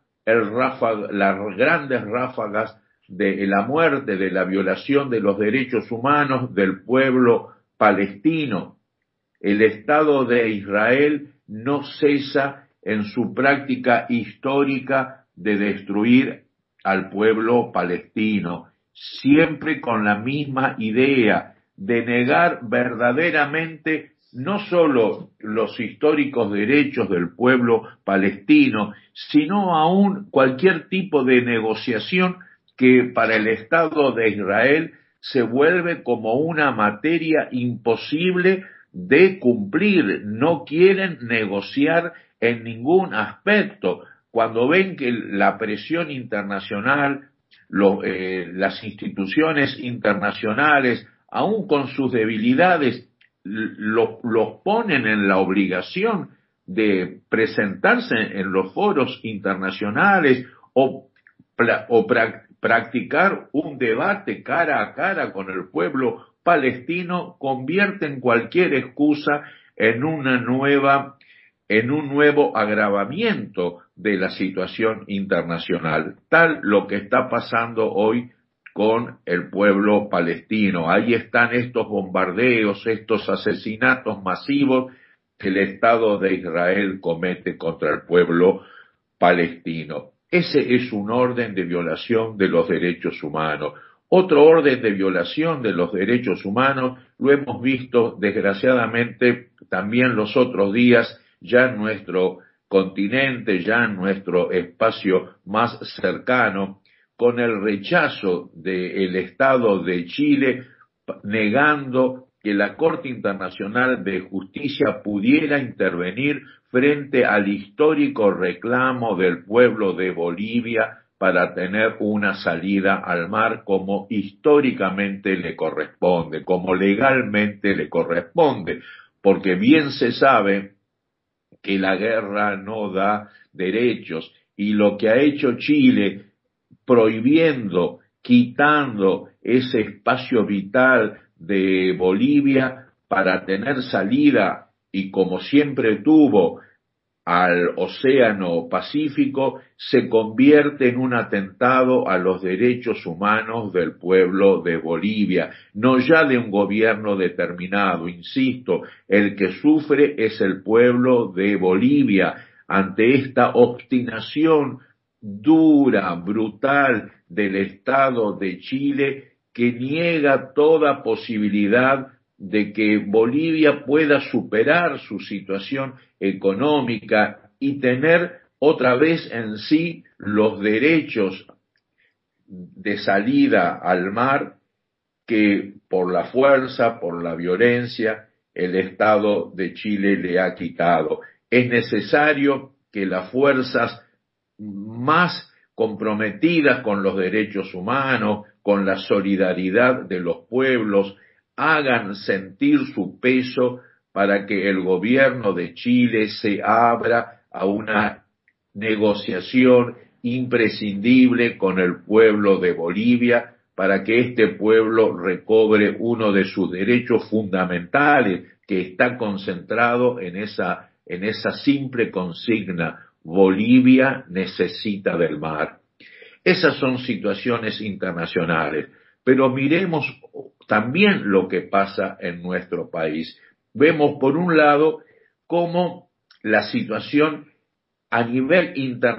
las grandes ráfagas de la muerte, de la violación de los derechos humanos del pueblo palestino. El Estado de Israel no cesa en su práctica histórica de destruir al pueblo palestino, siempre con la misma idea de negar verdaderamente no solo los históricos derechos del pueblo palestino, sino aún cualquier tipo de negociación que para el Estado de Israel se vuelve como una materia imposible de cumplir. No quieren negociar en ningún aspecto. Cuando ven que la presión internacional, las instituciones internacionales, aún con sus debilidades, los ponen en la obligación de presentarse en los foros internacionales o practicar un debate cara a cara con el pueblo palestino, convierten cualquier excusa en un nuevo agravamiento de la situación internacional, tal lo que está pasando hoy con el pueblo palestino. Ahí están estos bombardeos, estos asesinatos masivos que el Estado de Israel comete contra el pueblo palestino. Ese es un orden de violación de los derechos humanos. Otro orden de violación de los derechos humanos lo hemos visto desgraciadamente también los otros días, ya en nuestro continente, ya en nuestro espacio más cercano, con el rechazo del Estado de Chile, negando que la Corte Internacional de Justicia pudiera intervenir frente al histórico reclamo del pueblo de Bolivia para tener una salida al mar como históricamente le corresponde, como legalmente le corresponde, porque bien se sabe que la guerra no da derechos, y lo que ha hecho Chile prohibiendo, quitando ese espacio vital de Bolivia para tener salida, y como siempre tuvo, al Océano Pacífico se convierte en un atentado a los derechos humanos del pueblo de Bolivia, no ya de un gobierno determinado. Insisto, el que sufre es el pueblo de Bolivia ante esta obstinación dura, brutal del Estado de Chile, que niega toda posibilidad de que Bolivia pueda superar su situación económica y tener otra vez en sí los derechos de salida al mar que por la fuerza, por la violencia, el Estado de Chile le ha quitado. Es necesario que las fuerzas más comprometidas con los derechos humanos, con la solidaridad de los pueblos, hagan sentir su peso para que el gobierno de Chile se abra a una negociación imprescindible con el pueblo de Bolivia, para que este pueblo recobre uno de sus derechos fundamentales, que está concentrado en esa simple consigna: Bolivia necesita del mar. Esas son situaciones internacionales, pero miremos también lo que pasa en nuestro país. Vemos, por un lado, cómo la situación a nivel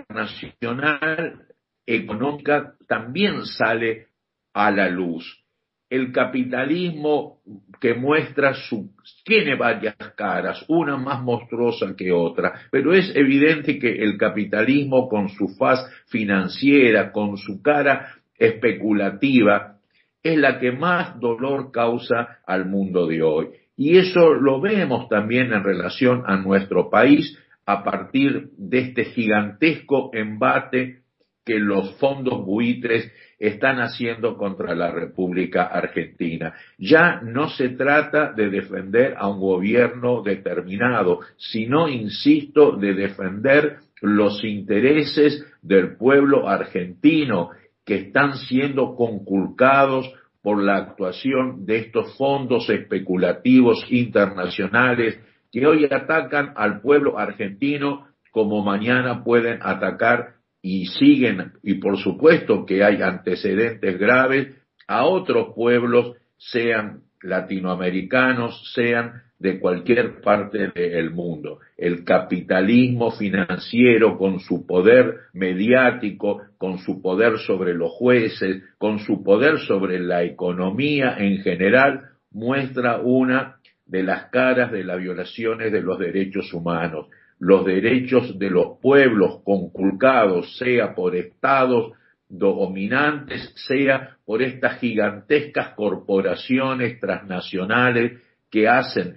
internacional económica también sale a la luz. El capitalismo que muestra tiene varias caras, una más monstruosa que otra, pero es evidente que el capitalismo, con su faz financiera, con su cara especulativa, es la que más dolor causa al mundo de hoy. Y eso lo vemos también en relación a nuestro país, a partir de este gigantesco embate que los fondos buitres están haciendo contra la República Argentina. Ya no se trata de defender a un gobierno determinado, sino, insisto, de defender los intereses del pueblo argentino, que están siendo conculcados por la actuación de estos fondos especulativos internacionales que hoy atacan al pueblo argentino, como mañana pueden atacar y siguen, y por supuesto que hay antecedentes graves, a otros pueblos, sean latinoamericanos, sean de cualquier parte del mundo. El capitalismo financiero, con su poder mediático, con su poder sobre los jueces, con su poder sobre la economía en general, muestra una de las caras de las violaciones de los derechos humanos. Los derechos de los pueblos conculcados, sea por estados dominantes, sea por estas gigantescas corporaciones transnacionales que hacen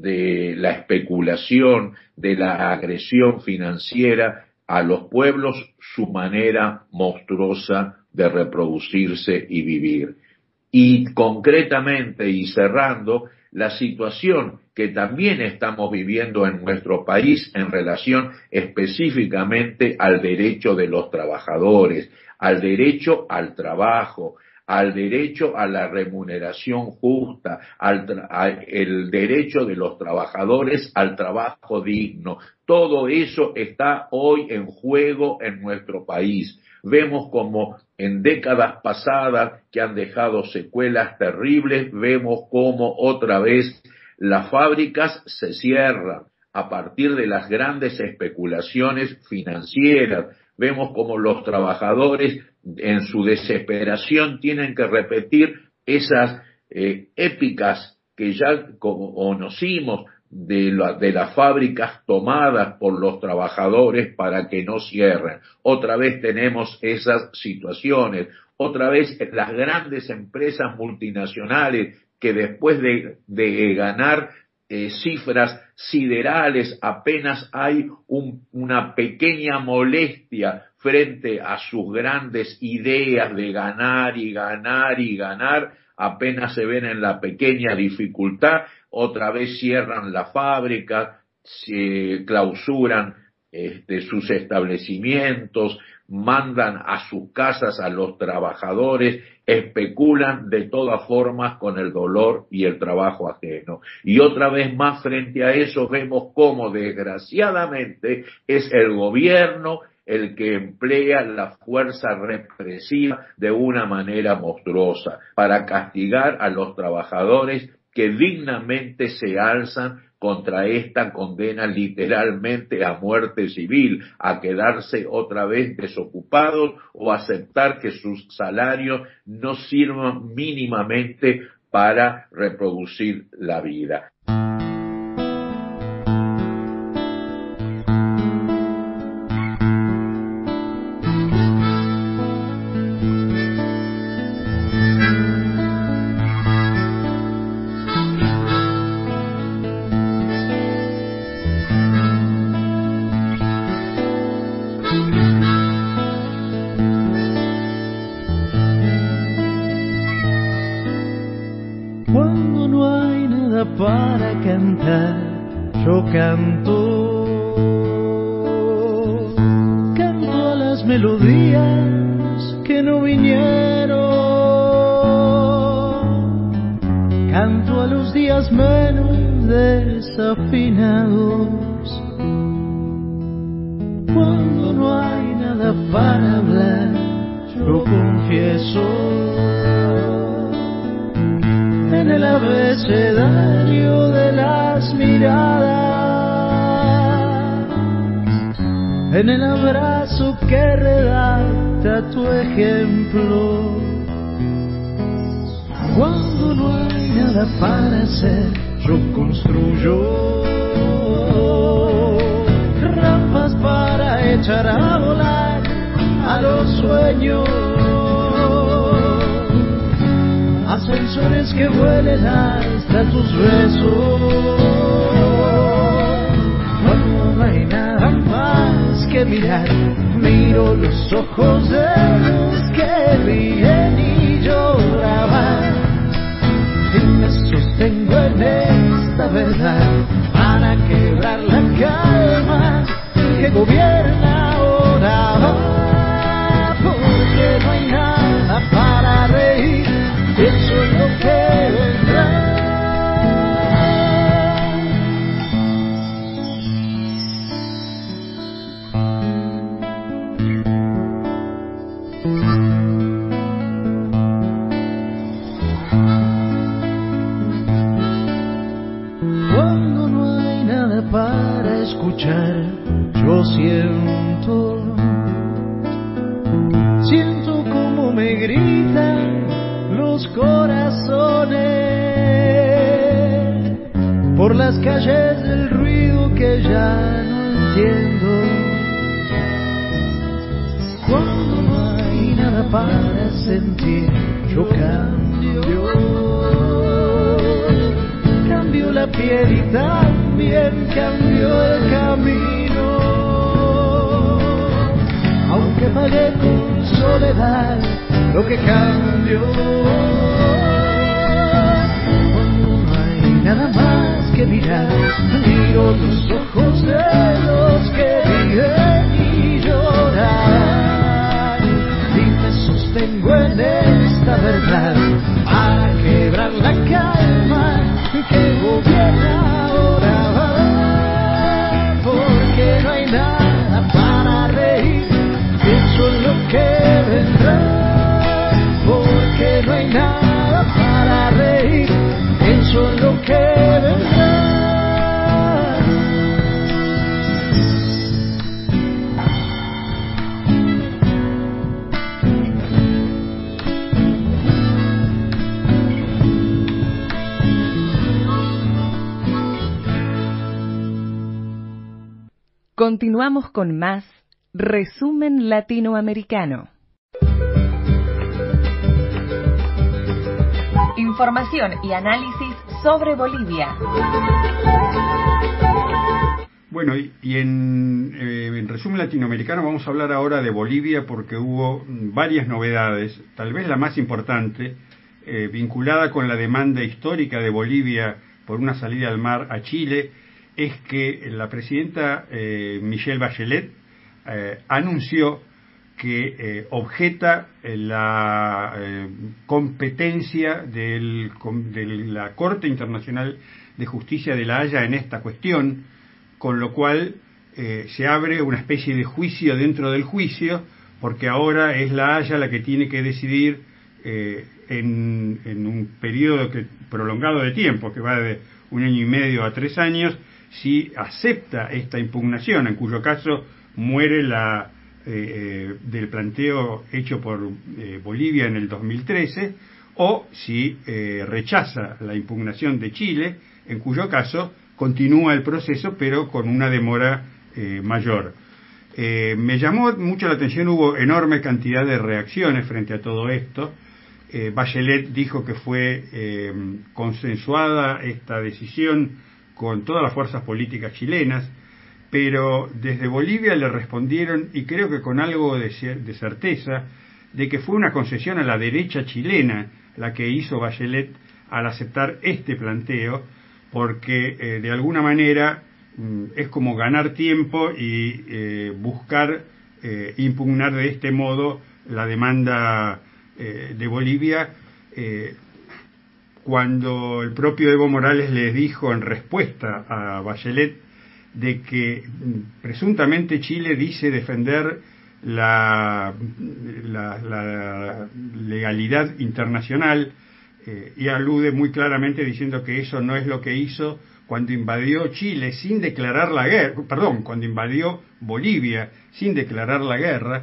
de la especulación, de la agresión financiera a los pueblos su manera monstruosa de reproducirse y vivir. Y concretamente, y cerrando, la situación que también estamos viviendo en nuestro país en relación específicamente al derecho de los trabajadores, al derecho al trabajo, al derecho a la remuneración justa, el derecho de los trabajadores al trabajo digno. Todo eso está hoy en juego en nuestro país. Vemos como en décadas pasadas, que han dejado secuelas terribles, vemos como otra vez las fábricas se cierran a partir de las grandes especulaciones financieras. Vemos como los trabajadores, en su desesperación, tienen que repetir esas épicas que ya conocimos de las fábricas tomadas por los trabajadores para que no cierren. Otra vez tenemos esas situaciones. Otra vez las grandes empresas multinacionales que después de ganar cifras siderales, apenas hay una pequeña molestia frente a sus grandes ideas de ganar y ganar y ganar, apenas se ven en la pequeña dificultad, otra vez cierran la fábrica, se clausuran sus establecimientos, mandan a sus casas a los trabajadores, especulan de todas formas con el dolor y el trabajo ajeno. Y otra vez más frente a eso vemos cómo desgraciadamente es el gobierno el que emplea la fuerza represiva de una manera monstruosa para castigar a los trabajadores que dignamente se alzan contra esta condena literalmente a muerte civil, a quedarse otra vez desocupados o aceptar que sus salarios no sirvan mínimamente para reproducir la vida. Cuando no hay nada para cantar, yo canto. Canto a las melodías que no vinieron. Canto a los días menos desafinados. Cuando no hay nada para hablar, yo confieso. En el abecedario de las miradas, en el abrazo que redacta tu ejemplo. Cuando no hay nada para hacer, yo construyo rampas para echar a volar a los sueños. Ascensores que vuelen hasta tus besos. Cuando no hay nada más que mirar, miro los ojos de los que ríen y lloraban. Y me sostengo en esta verdad para quebrar la calma que gobierna ahora. Porque no hay nada para reír, eso es lo que vendrá. Cuando no hay nada para escuchar, yo siento como me gritan los corazones por las calles del ruido que ya no entiendo. Cuando no hay nada para sentir, yo cambio la piel y también cambio el camino. Aunque pagué con soledad lo que cambio. Cuando no hay nada más que mirar, miro los ojos de los que viven y lloran. Y me sostengo en esta verdad para quebrar la calma que gobierna ahora. Porque no hay nada para reír, pienso en lo que vendrá. Porque no hay nada para reír, pienso en lo que vendrá. Continuamos con más Resumen Latinoamericano. Información y análisis sobre Bolivia. Bueno, y en Resumen Latinoamericano vamos a hablar ahora de Bolivia porque hubo varias novedades, tal vez la más importante, vinculada con la demanda histórica de Bolivia por una salida al mar a Chile, es que la presidenta Michelle Bachelet anunció que objeta la competencia de la Corte Internacional de Justicia de La Haya en esta cuestión, con lo cual se abre una especie de juicio dentro del juicio, porque ahora es La Haya la que tiene que decidir en un periodo prolongado de tiempo, que va de 1 año y medio a 3 años, si acepta esta impugnación, en cuyo caso muere del planteo hecho por Bolivia en el 2013, o si rechaza la impugnación de Chile, en cuyo caso continúa el proceso, pero con una demora mayor. Me llamó mucho la atención, hubo enorme cantidad de reacciones frente a todo esto. Bachelet dijo que fue consensuada esta decisión con todas las fuerzas políticas chilenas, pero desde Bolivia le respondieron, y creo que con algo de certeza, de que fue una concesión a la derecha chilena la que hizo Bachelet al aceptar este planteo, porque de alguna manera es como ganar tiempo y buscar impugnar de este modo la demanda de Bolivia, cuando el propio Evo Morales le dijo en respuesta a Bachelet de que presuntamente Chile dice defender la legalidad internacional, y alude muy claramente diciendo que eso no es lo que hizo cuando invadió Chile sin declarar la guerra, cuando invadió Bolivia sin declarar la guerra,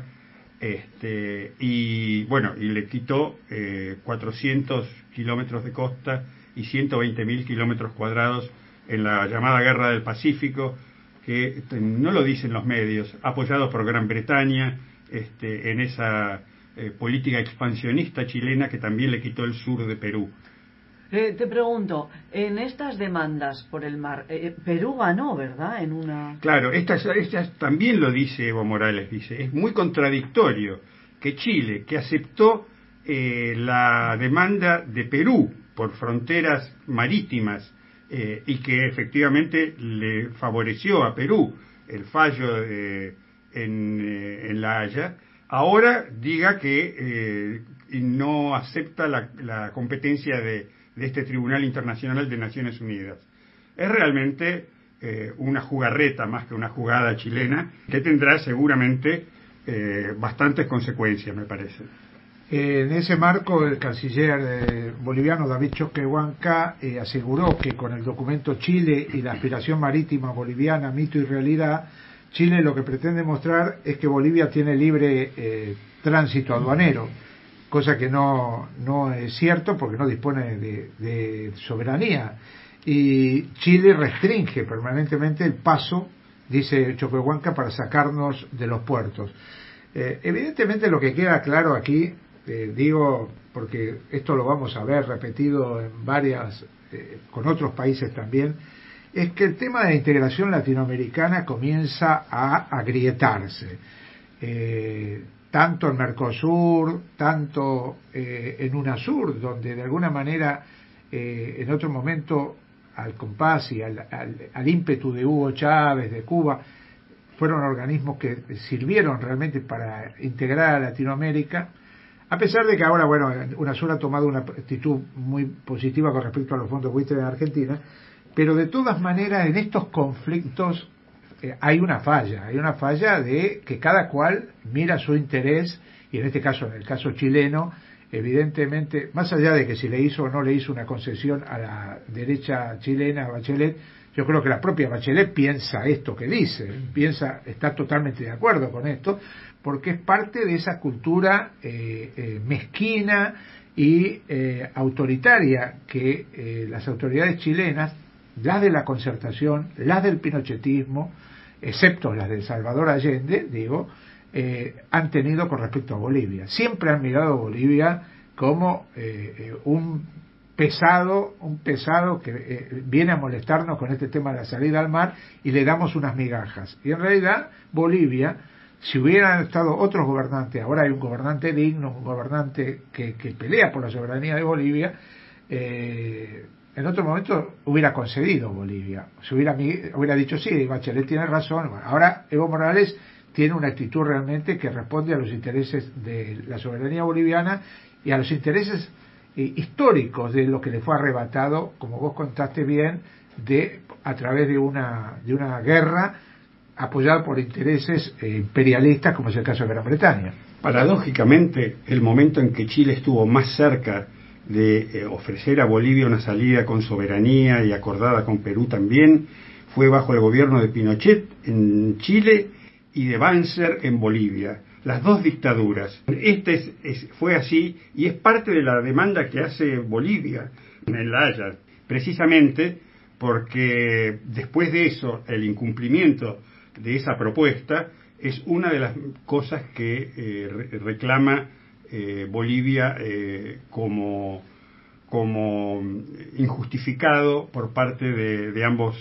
y le quitó 400 kilómetros de costa y 120.000 kilómetros cuadrados en la llamada Guerra del Pacífico, que no lo dicen los medios, apoyados por Gran Bretaña, en esa política expansionista chilena que también le quitó el sur de Perú. Te pregunto, en estas demandas por el mar, Perú ganó, ¿verdad? Claro, estas también lo dice Evo Morales, dice, es muy contradictorio que Chile, que aceptó la demanda de Perú por fronteras marítimas, y que efectivamente le favoreció a Perú el fallo en La Haya, ahora diga que no acepta la competencia de este Tribunal Internacional de Naciones Unidas. Es realmente una jugarreta más que una jugada chilena, que tendrá seguramente bastantes consecuencias, me parece. En ese marco, el canciller boliviano David Choquehuanca aseguró que con el documento Chile y la aspiración marítima boliviana, mito y realidad, Chile lo que pretende mostrar es que Bolivia tiene libre tránsito aduanero, cosa que no es cierto porque no dispone de soberanía, y Chile restringe permanentemente el paso, dice Choquehuanca, para sacarnos de los puertos. Evidentemente lo que queda claro aquí, digo porque esto lo vamos a ver repetido en con otros países también, es que el tema de la integración latinoamericana comienza a agrietarse, tanto en Mercosur, tanto en UNASUR, donde de alguna manera en otro momento al compás y al ímpetu de Hugo Chávez, de Cuba, fueron organismos que sirvieron realmente para integrar a Latinoamérica, a pesar de que ahora, UNASUR ha tomado una actitud muy positiva con respecto a los fondos buitres en Argentina, pero de todas maneras en estos conflictos hay una falla de que cada cual mira su interés, y en este caso, en el caso chileno, evidentemente, más allá de que si le hizo o no le hizo una concesión a la derecha chilena, a Bachelet, yo creo que la propia Bachelet piensa esto que dice, está totalmente de acuerdo con esto, porque es parte de esa cultura mezquina y autoritaria que las autoridades chilenas, las de la Concertación, las del pinochetismo, excepto las de Salvador Allende, han tenido con respecto a Bolivia. Siempre han mirado a Bolivia como un pesado que viene a molestarnos con este tema de la salida al mar, y le damos unas migajas. Y en realidad Bolivia, si hubieran estado otros gobernantes, ahora hay un gobernante digno, un gobernante que pelea por la soberanía de Bolivia, en otro momento hubiera concedido Bolivia, hubiera dicho sí, Bachelet tiene razón. Ahora Evo Morales tiene una actitud realmente que responde a los intereses de la soberanía boliviana y a los intereses históricos de lo que le fue arrebatado, como vos contaste bien, a través de una guerra apoyada por intereses imperialistas, como es el caso de Gran Bretaña. Paradójicamente, el momento en que Chile estuvo más cerca de ofrecer a Bolivia una salida con soberanía y acordada con Perú también, fue bajo el gobierno de Pinochet en Chile y de Banzer en Bolivia, las dos dictaduras. Fue así y es parte de la demanda que hace Bolivia en La Haya, precisamente porque después de eso, el incumplimiento de esa propuesta es una de las cosas que reclama Bolivia como injustificado por parte de ambos,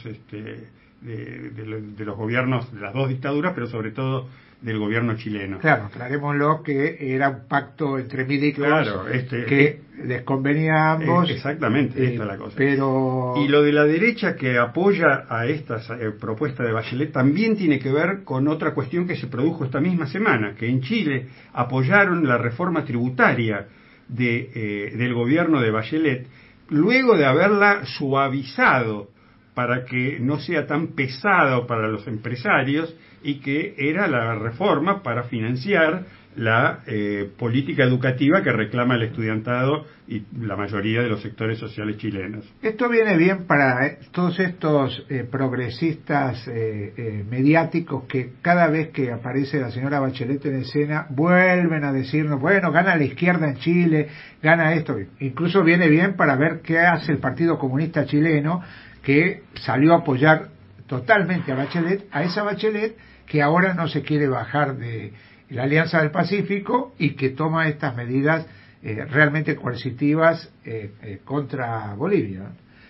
de los gobiernos de las dos dictaduras, pero sobre todo del gobierno chileno. Claro, aclarémoslo que era un pacto entre milicos, claro, que les convenía a ambos. Exactamente, esta es la cosa. Pero... Y lo de la derecha que apoya a esta propuesta de Bachelet también tiene que ver con otra cuestión que se produjo esta misma semana, que en Chile apoyaron la reforma tributaria del gobierno de Bachelet, luego de haberla suavizado para que no sea tan pesado para los empresarios, y que era la reforma para financiar la política educativa que reclama el estudiantado y la mayoría de los sectores sociales chilenos. Esto viene bien para todos estos progresistas mediáticos que cada vez que aparece la señora Bachelet en escena vuelven a decirnos, bueno, gana la izquierda en Chile, gana esto. Incluso viene bien para ver qué hace el Partido Comunista Chileno, que salió a apoyar totalmente a Bachelet, a esa Bachelet que ahora no se quiere bajar de la Alianza del Pacífico y que toma estas medidas realmente coercitivas contra Bolivia.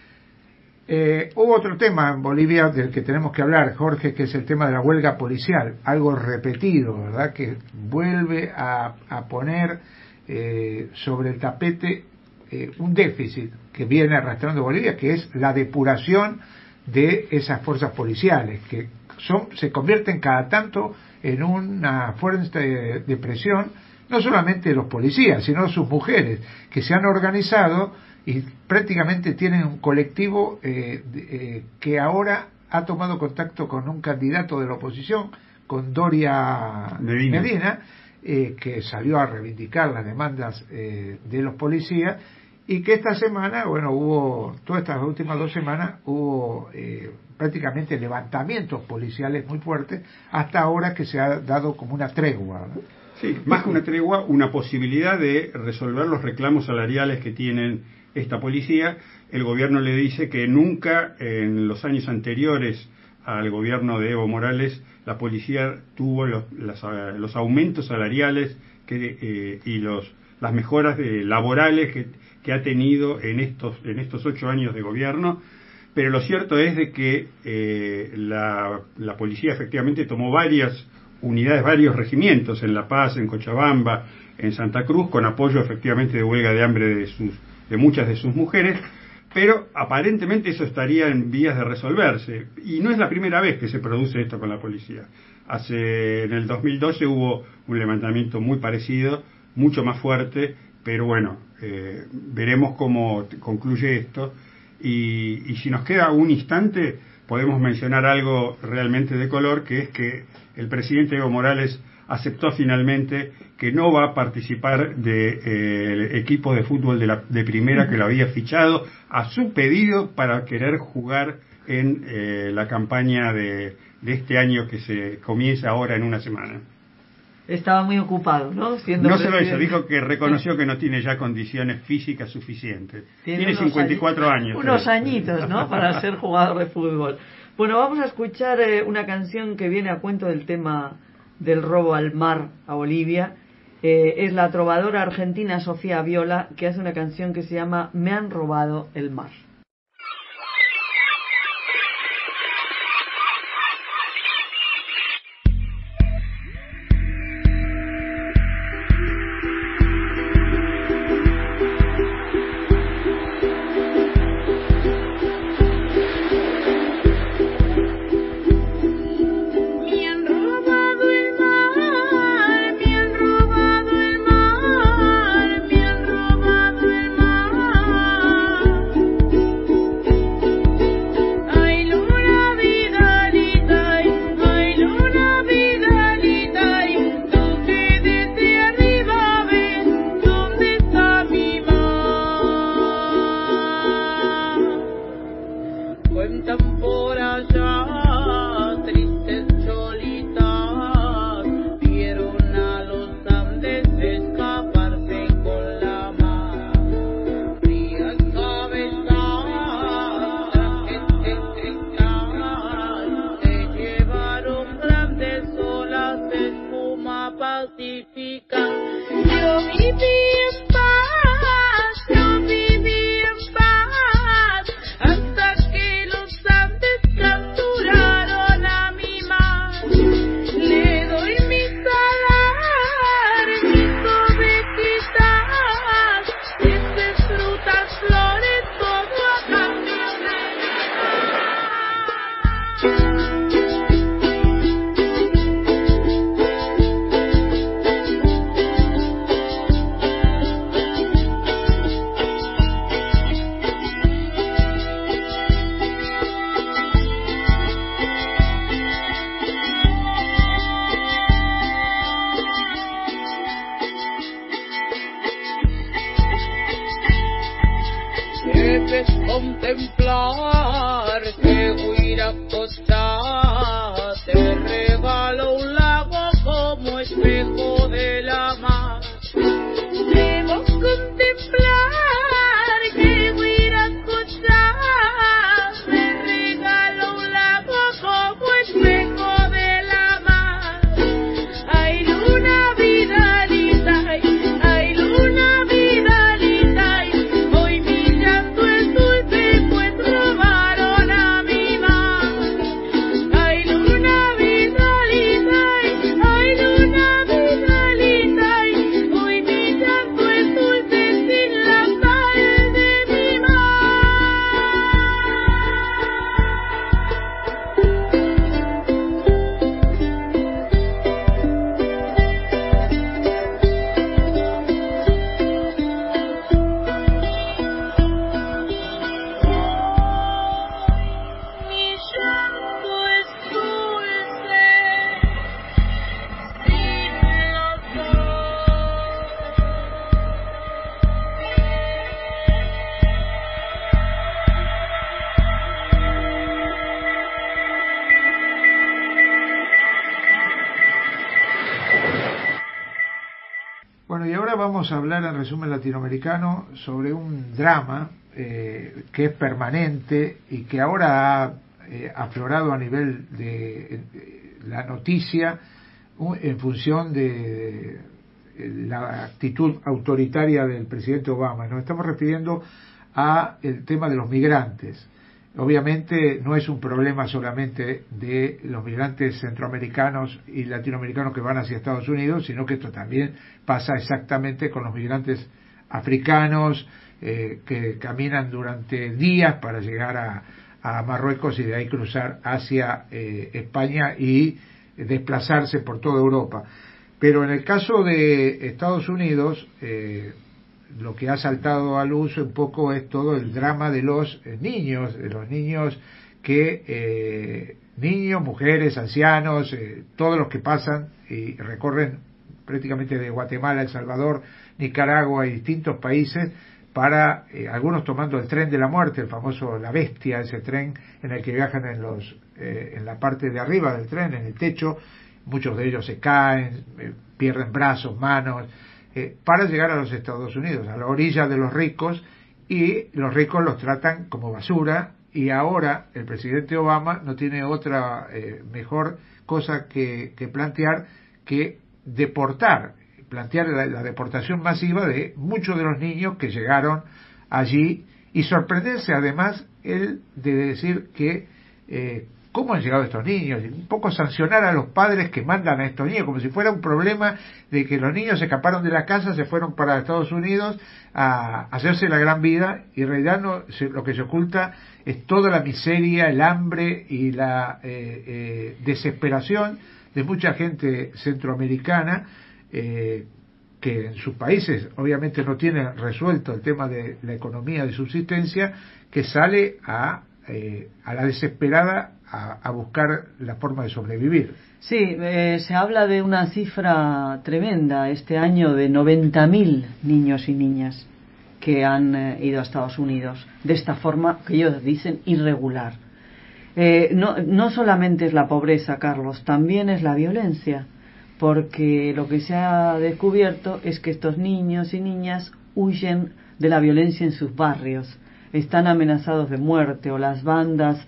Hubo otro tema en Bolivia del que tenemos que hablar, Jorge, que es el tema de la huelga policial, algo repetido, ¿verdad?, que vuelve a poner sobre el tapete un déficit que viene arrastrando Bolivia, que es la depuración de esas fuerzas policiales, que se convierten cada tanto en una fuerza de presión, no solamente de los policías, sino de sus mujeres, que se han organizado y prácticamente tienen un colectivo que ahora ha tomado contacto con un candidato de la oposición, con Doria Medina, que salió a reivindicar las demandas de los policías, y que esta semana, todas estas últimas 2 semanas, hubo prácticamente levantamientos policiales muy fuertes, hasta ahora que se ha dado como una tregua, ¿no? Sí, más que una tregua, una posibilidad de resolver los reclamos salariales que tienen esta policía. El gobierno le dice que nunca en los años anteriores al gobierno de Evo Morales la policía tuvo los aumentos salariales y las mejoras laborales que ha tenido en estos 8 años de gobierno. Pero lo cierto es de que la policía efectivamente tomó varias unidades, varios regimientos en La Paz, en Cochabamba, en Santa Cruz, con apoyo efectivamente de huelga de hambre de muchas de sus mujeres, pero aparentemente eso estaría en vías de resolverse. Y no es la primera vez que se produce esto con la policía. En el 2012 hubo un levantamiento muy parecido, mucho más fuerte, pero bueno, veremos cómo concluye esto. Y si nos queda un instante, podemos mencionar algo realmente de color, que es que el presidente Evo Morales aceptó finalmente que no va a participar de equipo de fútbol de primera que lo había fichado a su pedido para querer jugar en la campaña de este año que se comienza ahora en una semana. Estaba muy ocupado, ¿no? No solo eso, dijo que reconoció que no tiene ya condiciones físicas suficientes. Tiene 54 años. Unos añitos, ¿no? Para ser jugador de fútbol. Bueno, vamos a escuchar una canción que viene a cuento del tema del robo al mar a Bolivia. Es la trovadora argentina Sofía Viola, que hace una canción que se llama Me han robado el mar. Me han robado el mar. debes contemplar, que Huiracocha te regalo un lago como espejo de la mar. Debo contemplar que Huiracocha me regalo un lago como espejo de la mar. Ay, luna vidalita, ay, luna vidalita, hoy mi llanto es dulce, pues robaron a mi mar. Ay, luna vidalita, ay, luna vidalita, hoy mi llanto es dulce sin la sal de mi mar. Mi llanto es dulce sin la sal. Bueno, y ahora vamos a hablar en resumen latinoamericano sobre un drama que es permanente y que ahora ha aflorado a nivel de la noticia en función de la actitud autoritaria del presidente Obama. Nos estamos refiriendo a el tema de los migrantes. Obviamente no es un problema solamente de los migrantes centroamericanos y latinoamericanos que van hacia Estados Unidos, sino que esto también pasa exactamente con los migrantes africanos que caminan durante días para llegar a Marruecos y de ahí cruzar hacia España y desplazarse por toda Europa. Pero en el caso de Estados Unidos, lo que ha saltado a luz un poco es todo el drama de los niños que niños, mujeres, ancianos, todos los que pasan y recorren prácticamente de Guatemala, El Salvador, Nicaragua y distintos países para algunos tomando el tren de la muerte, el famoso La Bestia, ese tren en el que viajan en la parte de arriba del tren, en el techo. Muchos de ellos se caen, pierden brazos, manos, para llegar a los Estados Unidos, a la orilla de los ricos, y los ricos los tratan como basura. Y ahora el presidente Obama no tiene otra mejor cosa que plantear que plantear la deportación masiva de muchos de los niños que llegaron allí, y sorprenderse además él de decir que cómo han llegado estos niños, y un poco sancionar a los padres que mandan a estos niños, como si fuera un problema de que los niños se escaparon de la casa, se fueron para Estados Unidos a hacerse la gran vida, y en realidad lo que se oculta es toda la miseria, el hambre y la desesperación de mucha gente centroamericana que en sus países obviamente no tienen resuelto el tema de la economía de subsistencia, que sale a la desesperada a buscar la forma de sobrevivir. Sí, se habla de una cifra tremenda este año de 90.000 niños y niñas que han ido a Estados Unidos de esta forma que ellos dicen irregular. No solamente es la pobreza, Carlos, también es la violencia, porque lo que se ha descubierto es que estos niños y niñas huyen de la violencia en sus barrios, están amenazados de muerte, o las bandas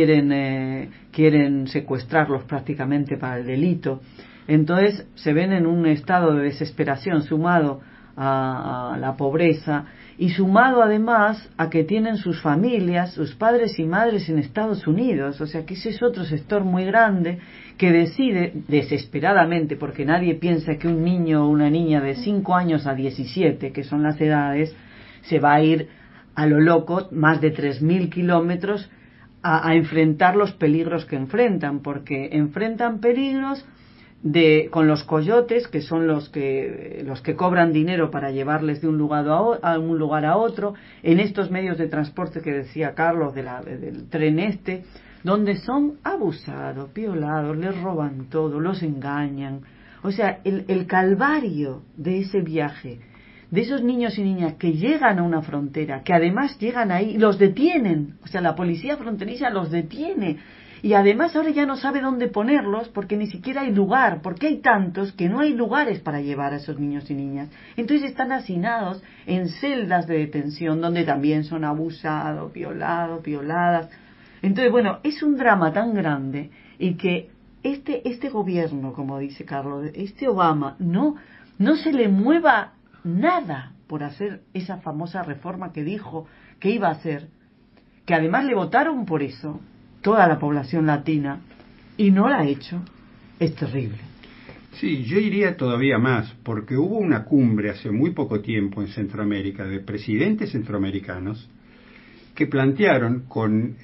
quieren secuestrarlos prácticamente para el delito. Entonces se ven en un estado de desesperación sumado a la pobreza, y sumado además a que tienen sus familias, sus padres y madres en Estados Unidos. O sea que ese es otro sector muy grande que decide desesperadamente, porque nadie piensa que un niño o una niña de 5 años a 17, que son las edades, se va a ir a lo loco más de 3.000 kilómetros a enfrentar los peligros que enfrentan, porque enfrentan peligros con los coyotes, que son los que cobran dinero para llevarles de un lugar a otro, en estos medios de transporte que decía Carlos, del tren donde son abusados, violados, les roban todo, los engañan. O sea, el calvario de ese viaje de esos niños y niñas que llegan a una frontera, que además llegan ahí, los detienen, o sea, la policía fronteriza los detiene, y además ahora ya no sabe dónde ponerlos porque ni siquiera hay lugar, porque hay tantos que no hay lugares para llevar a esos niños y niñas. Entonces están hacinados en celdas de detención donde también son abusados, violadas. Entonces, bueno, es un drama tan grande y que este gobierno, como dice Carlos, este Obama, no se le mueva nada por hacer esa famosa reforma que dijo que iba a hacer, que además le votaron por eso toda la población latina y no la ha hecho. Es terrible. Sí, yo iría todavía más, porque hubo una cumbre hace muy poco tiempo en Centroamérica de presidentes centroamericanos que plantearon con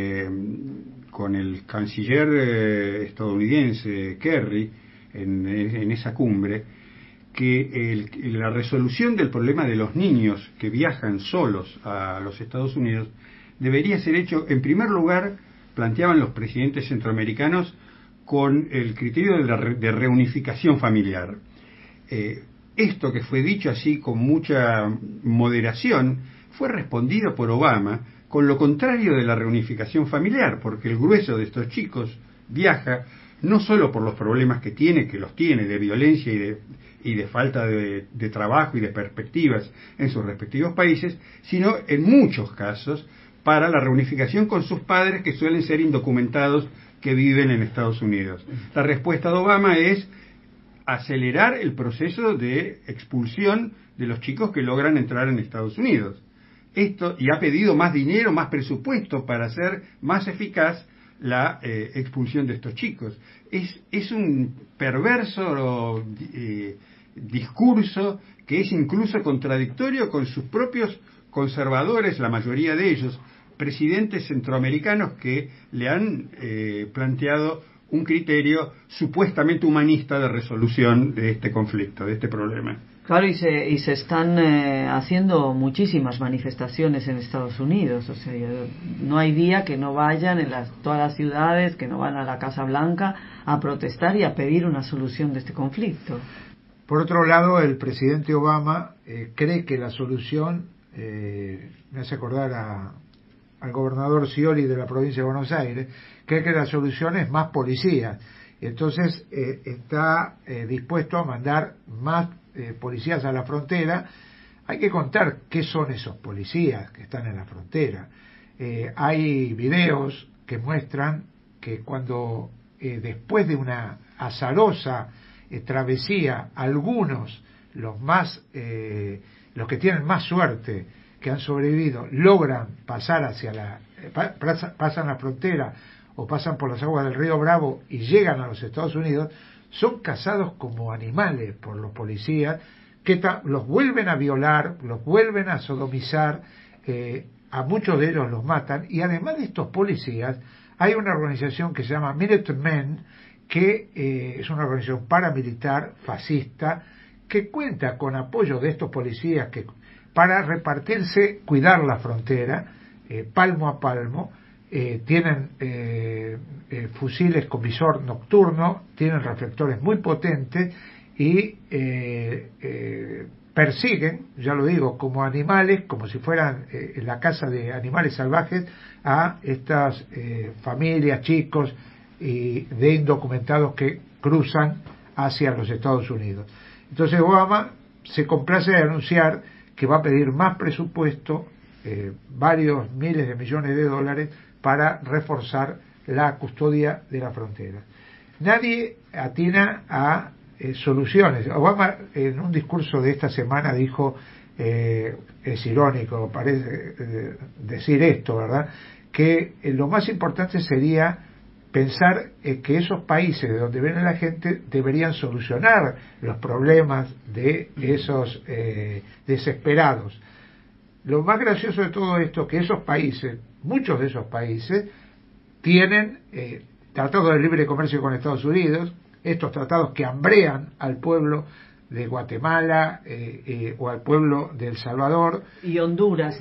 el canciller estadounidense Kerry en esa cumbre que la resolución del problema de los niños que viajan solos a los Estados Unidos debería ser hecho, en primer lugar, planteaban los presidentes centroamericanos, con el criterio de reunificación familiar. Esto que fue dicho así con mucha moderación fue respondido por Obama con lo contrario de la reunificación familiar, porque el grueso de estos chicos viaja no solo por los problemas que los tiene de violencia y de falta de trabajo y de perspectivas en sus respectivos países, sino en muchos casos para la reunificación con sus padres que suelen ser indocumentados que viven en Estados Unidos. La respuesta de Obama es acelerar el proceso de expulsión de los chicos que logran entrar en Estados Unidos. Y ha pedido más dinero, más presupuesto para hacer más eficaz la expulsión de estos chicos. Es un perverso discurso que es incluso contradictorio con sus propios conservadores, la mayoría de ellos, presidentes centroamericanos que le han planteado un criterio supuestamente humanista de resolución de este conflicto, de este problema. Claro, y se están haciendo muchísimas manifestaciones en Estados Unidos, o sea, no hay día que no vayan en todas las ciudades, que no van a la Casa Blanca a protestar y a pedir una solución de este conflicto. Por otro lado, el presidente Obama cree que la solución, me hace acordar al gobernador Scioli de la provincia de Buenos Aires, cree que la solución es más policías. Entonces está dispuesto a mandar más policías a la frontera. Hay que contar qué son esos policías que están en la frontera. Hay videos que muestran que cuando después de una azarosa travesía, algunos, los que tienen más suerte, que han sobrevivido, logran pasar pasan la frontera o pasan por las aguas del río Bravo y llegan a los Estados Unidos, son cazados como animales por los policías, que los vuelven a violar, los vuelven a sodomizar, a muchos de ellos los matan, y además de estos policías hay una organización que se llama Minutemen, que es una organización paramilitar fascista que cuenta con apoyo de estos policías para repartirse, cuidar la frontera palmo a palmo. Tienen fusiles con visor nocturno, tienen reflectores muy potentes y persiguen, ya lo digo, como animales, como si fueran la caza de animales salvajes, a estas familias, chicos y de indocumentados que cruzan hacia los Estados Unidos. Entonces Obama se complace de anunciar que va a pedir más presupuesto, varios miles de millones de dólares, para reforzar la custodia de la frontera. Nadie atina a soluciones. Obama en un discurso de esta semana dijo, es irónico, parece decir esto, ¿verdad?, que lo más importante sería pensar que esos países de donde viene la gente deberían solucionar los problemas de esos desesperados. Lo más gracioso de todo esto es que esos países, muchos de esos países, tienen tratados de libre comercio con Estados Unidos, estos tratados que hambrean al pueblo de Guatemala o al pueblo de El Salvador y Honduras,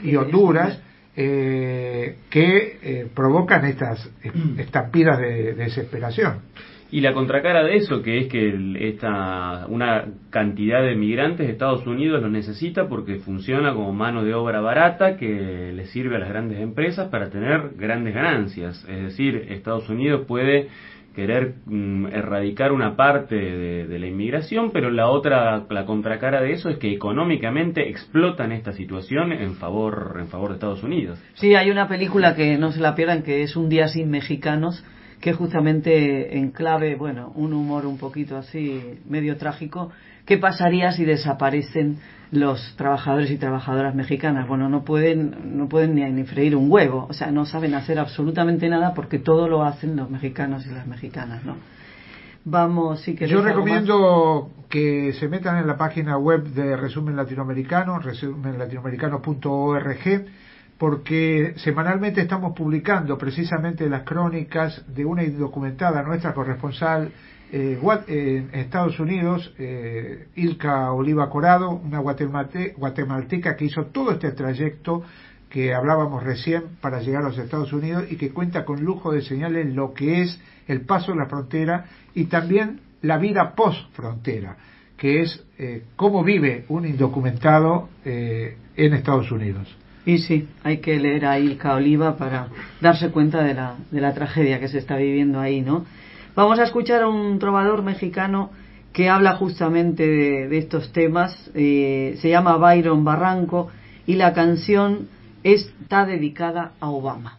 que provocan estas estampidas de desesperación. Y la contracara de eso, que es que una cantidad de migrantes de Estados Unidos los necesita porque funciona como mano de obra barata que le sirve a las grandes empresas para tener grandes ganancias. Es decir, Estados Unidos puede querer erradicar una parte de la inmigración, pero la contracara de eso es que económicamente explotan esta situación en favor de Estados Unidos. Sí, hay una película que no se la pierdan, que es Un día sin mexicanos, que justamente en clave, bueno, un humor un poquito así, medio trágico. ¿Qué pasaría si desaparecen los trabajadores y trabajadoras mexicanas? Bueno, no pueden ni freír un huevo, o sea, no saben hacer absolutamente nada porque todo lo hacen los mexicanos y las mexicanas, ¿no? Vamos, sí que... Yo recomiendo que se metan en la página web de Resumen Latinoamericano, resumenlatinoamericano.org, porque semanalmente estamos publicando precisamente las crónicas de una indocumentada, nuestra corresponsal en Estados Unidos, Ilka Oliva Corado, una guatemalteca que hizo todo este trayecto que hablábamos recién para llegar a los Estados Unidos y que cuenta con lujo de señales lo que es el paso de la frontera y también la vida post-frontera, que es cómo vive un indocumentado en Estados Unidos. Y sí, hay que leer a Ilka Oliva para darse cuenta de la tragedia que se está viviendo ahí, ¿no? Vamos a escuchar a un trovador mexicano que habla justamente de estos temas. Se llama Byron Barranco y la canción está dedicada a Obama.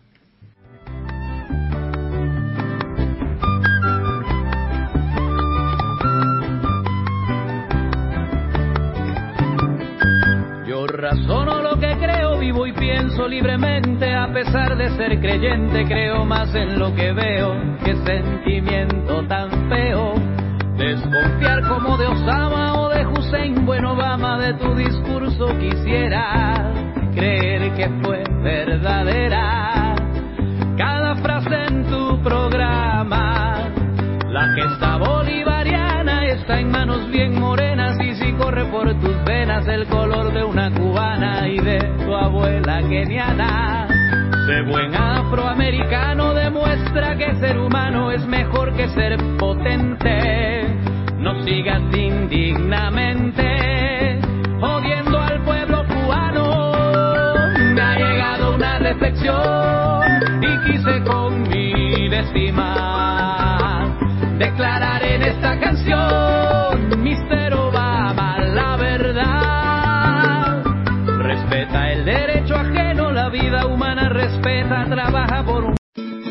Razono lo que creo, vivo y pienso libremente. A pesar de ser creyente, creo más en lo que veo. Qué sentimiento tan feo, desconfiar como de Osama o de Hussein. Bueno, Obama, de tu discurso quisiera creer que fue verdadera cada frase en tu programa. La gesta bolivariana está en manos bien morenas, y si corre por tus venas el color de una cubana y de tu abuela keniana. Sé buen afroamericano, demuestra que ser humano es mejor que ser potente. No sigas indignamente jodiendo al pueblo cubano. Me ha llegado una reflexión y quise con mi estima declarar en esta canción: Mr. Obama, la verdad. Respeta el derecho ajeno, la vida humana respeta, trabaja por un...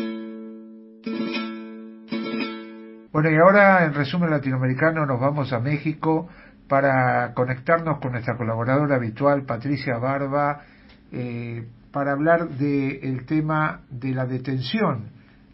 Bueno, y ahora en Resumen Latinoamericano nos vamos a México para conectarnos con nuestra colaboradora habitual, Patricia Barba, para hablar del tema de la detención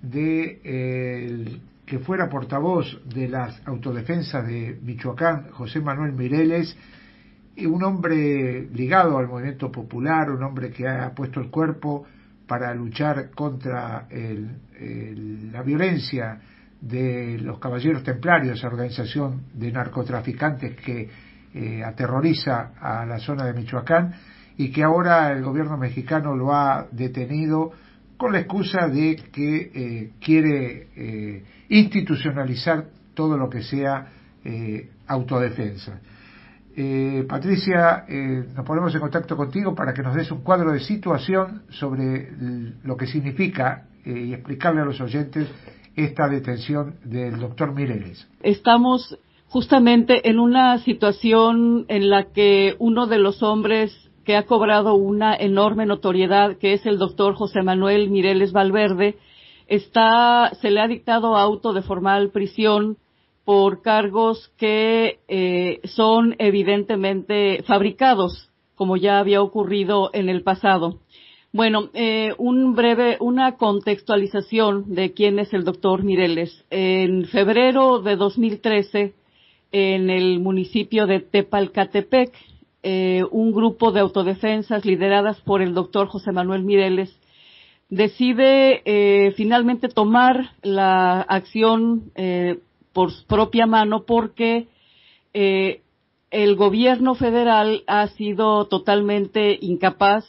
de que fuera portavoz de las autodefensas de Michoacán, José Manuel Mireles, y un hombre ligado al movimiento popular, un hombre que ha puesto el cuerpo para luchar contra la violencia de los Caballeros Templarios, esa organización de narcotraficantes que aterroriza a la zona de Michoacán, y que ahora el gobierno mexicano lo ha detenido con la excusa de que quiere institucionalizar todo lo que sea autodefensa. Patricia, nos ponemos en contacto contigo para que nos des un cuadro de situación sobre lo que significa y explicarle a los oyentes esta detención del doctor Mireles. Estamos justamente en una situación en la que uno de los hombres que ha cobrado una enorme notoriedad, que es el doctor José Manuel Mireles Valverde, se le ha dictado auto de formal prisión por cargos que son evidentemente fabricados, como ya había ocurrido en el pasado. Bueno, una contextualización de quién es el doctor Mireles. En febrero de 2013, en el municipio de Tepalcatepec, un grupo de autodefensas lideradas por el doctor José Manuel Mireles decide finalmente tomar la acción por su propia mano, porque el gobierno federal ha sido totalmente incapaz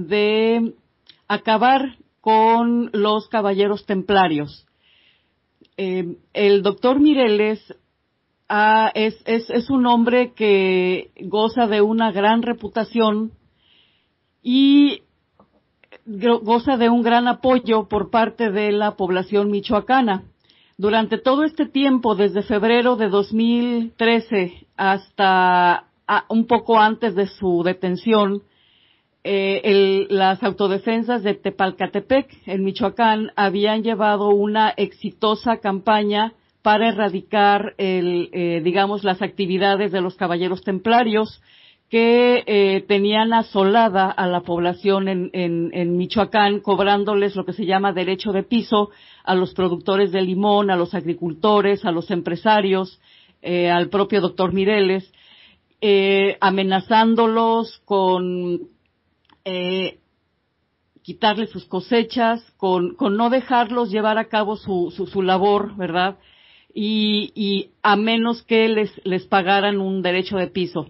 de acabar con los caballeros templarios. el doctor Mireles es un hombre que goza de una gran reputación y goza de un gran apoyo por parte de la población michoacana. Durante todo este tiempo, desde febrero de 2013 hasta un poco antes de su detención, las autodefensas de Tepalcatepec, en Michoacán, habían llevado una exitosa campaña para erradicar las actividades de los caballeros templarios que tenían asolada a la población en Michoacán, cobrándoles lo que se llama derecho de piso a los productores de limón, a los agricultores, a los empresarios, al propio doctor Mireles, amenazándolos con quitarles sus cosechas, con no dejarlos llevar a cabo su labor, ¿verdad? Y a menos que les pagaran un derecho de piso.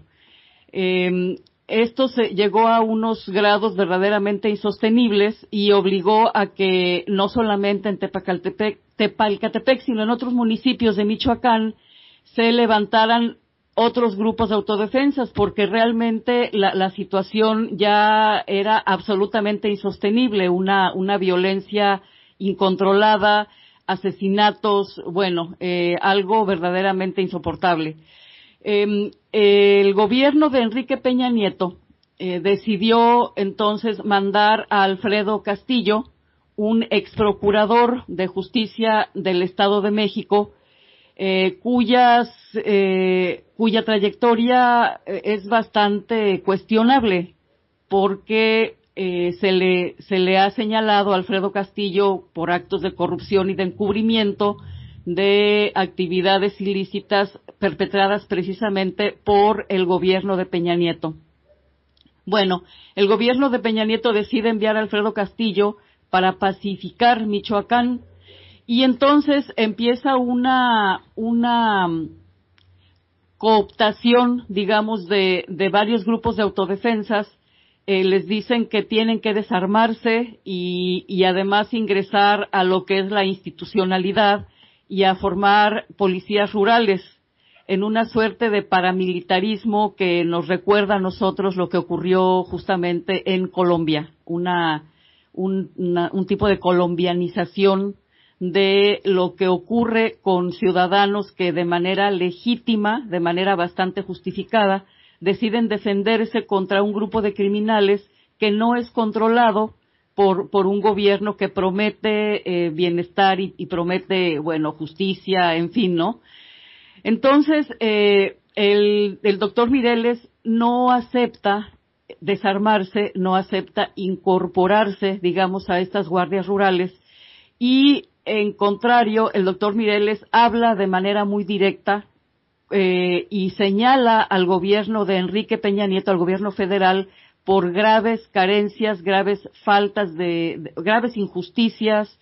Esto llegó a unos grados verdaderamente insostenibles y obligó a que no solamente en Tepalcatepec, sino en otros municipios de Michoacán se levantaran otros grupos de autodefensas, porque realmente la situación ya era absolutamente insostenible, una violencia incontrolada, asesinatos, algo verdaderamente insoportable. El gobierno de Enrique Peña Nieto decidió entonces mandar a Alfredo Castillo, un exprocurador de justicia del Estado de México, cuya trayectoria es bastante cuestionable, porque se le ha señalado a Alfredo Castillo por actos de corrupción y de encubrimiento de actividades ilícitas perpetradas precisamente por el gobierno de Peña Nieto. Bueno, el gobierno de Peña Nieto decide enviar a Alfredo Castillo para pacificar Michoacán, y entonces empieza una cooptación, digamos, de varios grupos de autodefensas. Les dicen que tienen que desarmarse y además ingresar a lo que es la institucionalidad y a formar policías rurales en una suerte de paramilitarismo que nos recuerda a nosotros lo que ocurrió justamente en Colombia, un tipo de colombianización de lo que ocurre con ciudadanos que de manera legítima, de manera bastante justificada, deciden defenderse contra un grupo de criminales que no es controlado por un gobierno que promete bienestar y promete, justicia, en fin, ¿no? Entonces, el doctor Mireles no acepta desarmarse, no acepta incorporarse, digamos, a estas guardias rurales, y en contrario, el doctor Mireles habla de manera muy directa y señala al gobierno de Enrique Peña Nieto, al gobierno federal, por graves carencias, graves faltas graves injusticias,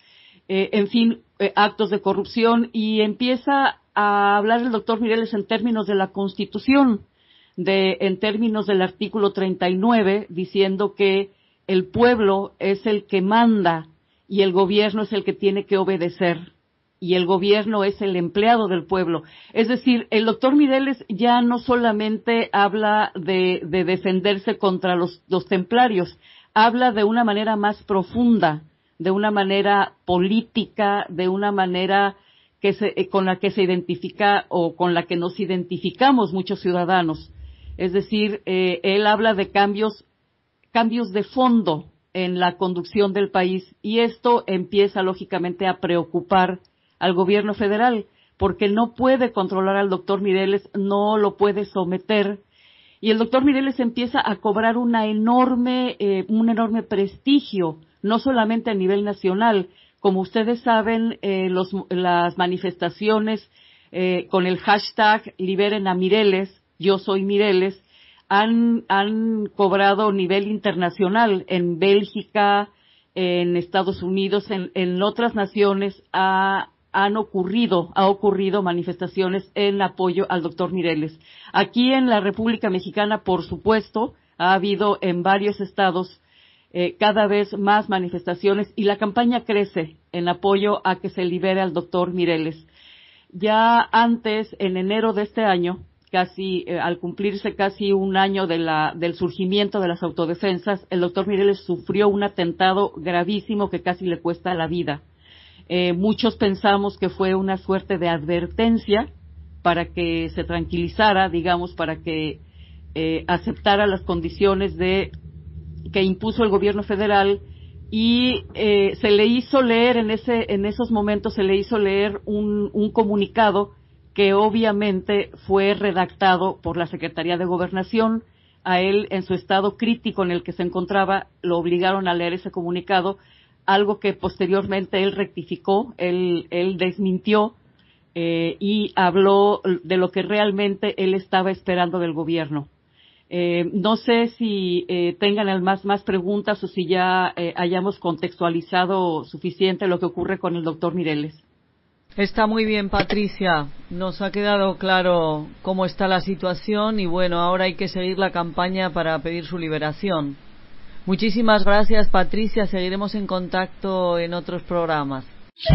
actos de corrupción, y empieza a hablar el doctor Mireles en términos de la Constitución, en términos del artículo 39, diciendo que el pueblo es el que manda y el gobierno es el que tiene que obedecer, y el gobierno es el empleado del pueblo. Es decir, el doctor Mireles ya no solamente habla de defenderse contra los templarios, habla de una manera más profunda, de una manera política, de una manera con la que se identifica o con la que nos identificamos muchos ciudadanos. Es decir, él habla de cambios de fondo en la conducción del país, y esto empieza lógicamente a preocupar al gobierno federal, porque no puede controlar al doctor Mireles, no lo puede someter, y el doctor Mireles empieza a cobrar un enorme prestigio, no solamente a nivel nacional. Como ustedes saben, las manifestaciones con el hashtag Liberen a Mireles, yo soy Mireles, han cobrado nivel internacional. En Bélgica, en Estados Unidos, en otras naciones ha ocurrido manifestaciones en apoyo al doctor Mireles. Aquí en la República Mexicana, por supuesto, ha habido en varios estados cada vez más manifestaciones, y la campaña crece en apoyo a que se libere al doctor Mireles. Ya antes, en enero de este año, al cumplirse casi un año del surgimiento de las autodefensas, el doctor Mireles sufrió un atentado gravísimo que casi le cuesta la vida. Muchos pensamos que fue una suerte de advertencia para que se tranquilizara, digamos, para que aceptara las condiciones que impuso el gobierno federal, y se le hizo leer en esos momentos se le hizo leer un comunicado que obviamente fue redactado por la Secretaría de Gobernación. A él, en su estado crítico en el que se encontraba, lo obligaron a leer ese comunicado, algo que posteriormente él rectificó, él desmintió y habló de lo que realmente él estaba esperando del gobierno. No sé si tengan más preguntas o si ya hayamos contextualizado suficiente lo que ocurre con el doctor Mireles. Está muy bien, Patricia. Nos ha quedado claro cómo está la situación y bueno, ahora hay que seguir la campaña para pedir su liberación. Muchísimas gracias, Patricia. Seguiremos en contacto en otros programas.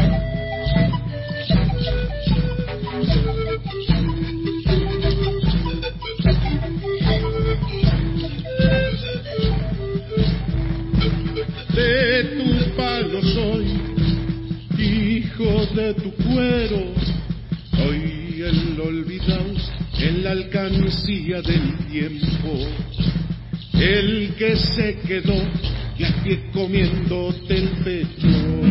De tu palo soy, hijo de tu cuero, soy el olvidado en la alcancía del tiempo, el que se quedó y aquí comiéndote el pecho.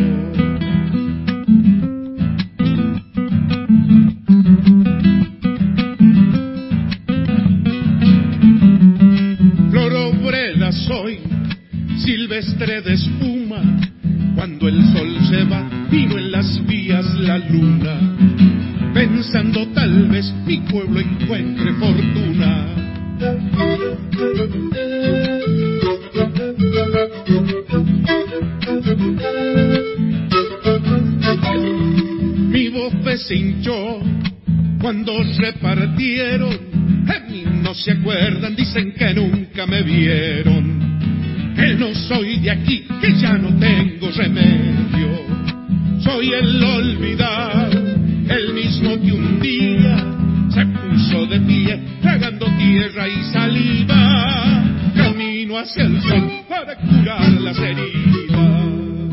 Flor obrera soy, silvestre de espuma, cuando el sol se va, vino en las vías la luna, pensando tal vez mi pueblo encuentre fortuna. Mi bofe se hinchó cuando repartieron, de mí no se acuerdan, dicen que nunca me vieron. Que no soy de aquí, que ya no tengo remedio. Soy el olvidado, el mismo que un día se puso de pie, tragando tierra y saliva. Camino hacia el sol para curar las heridas.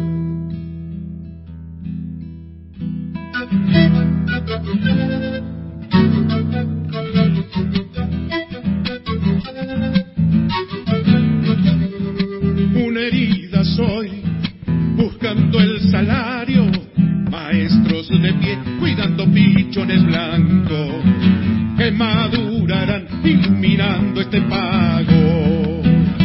Una herida soy, buscando el salario, maestros de pie, cuidando pichones blancos, que madurarán iluminando este pago.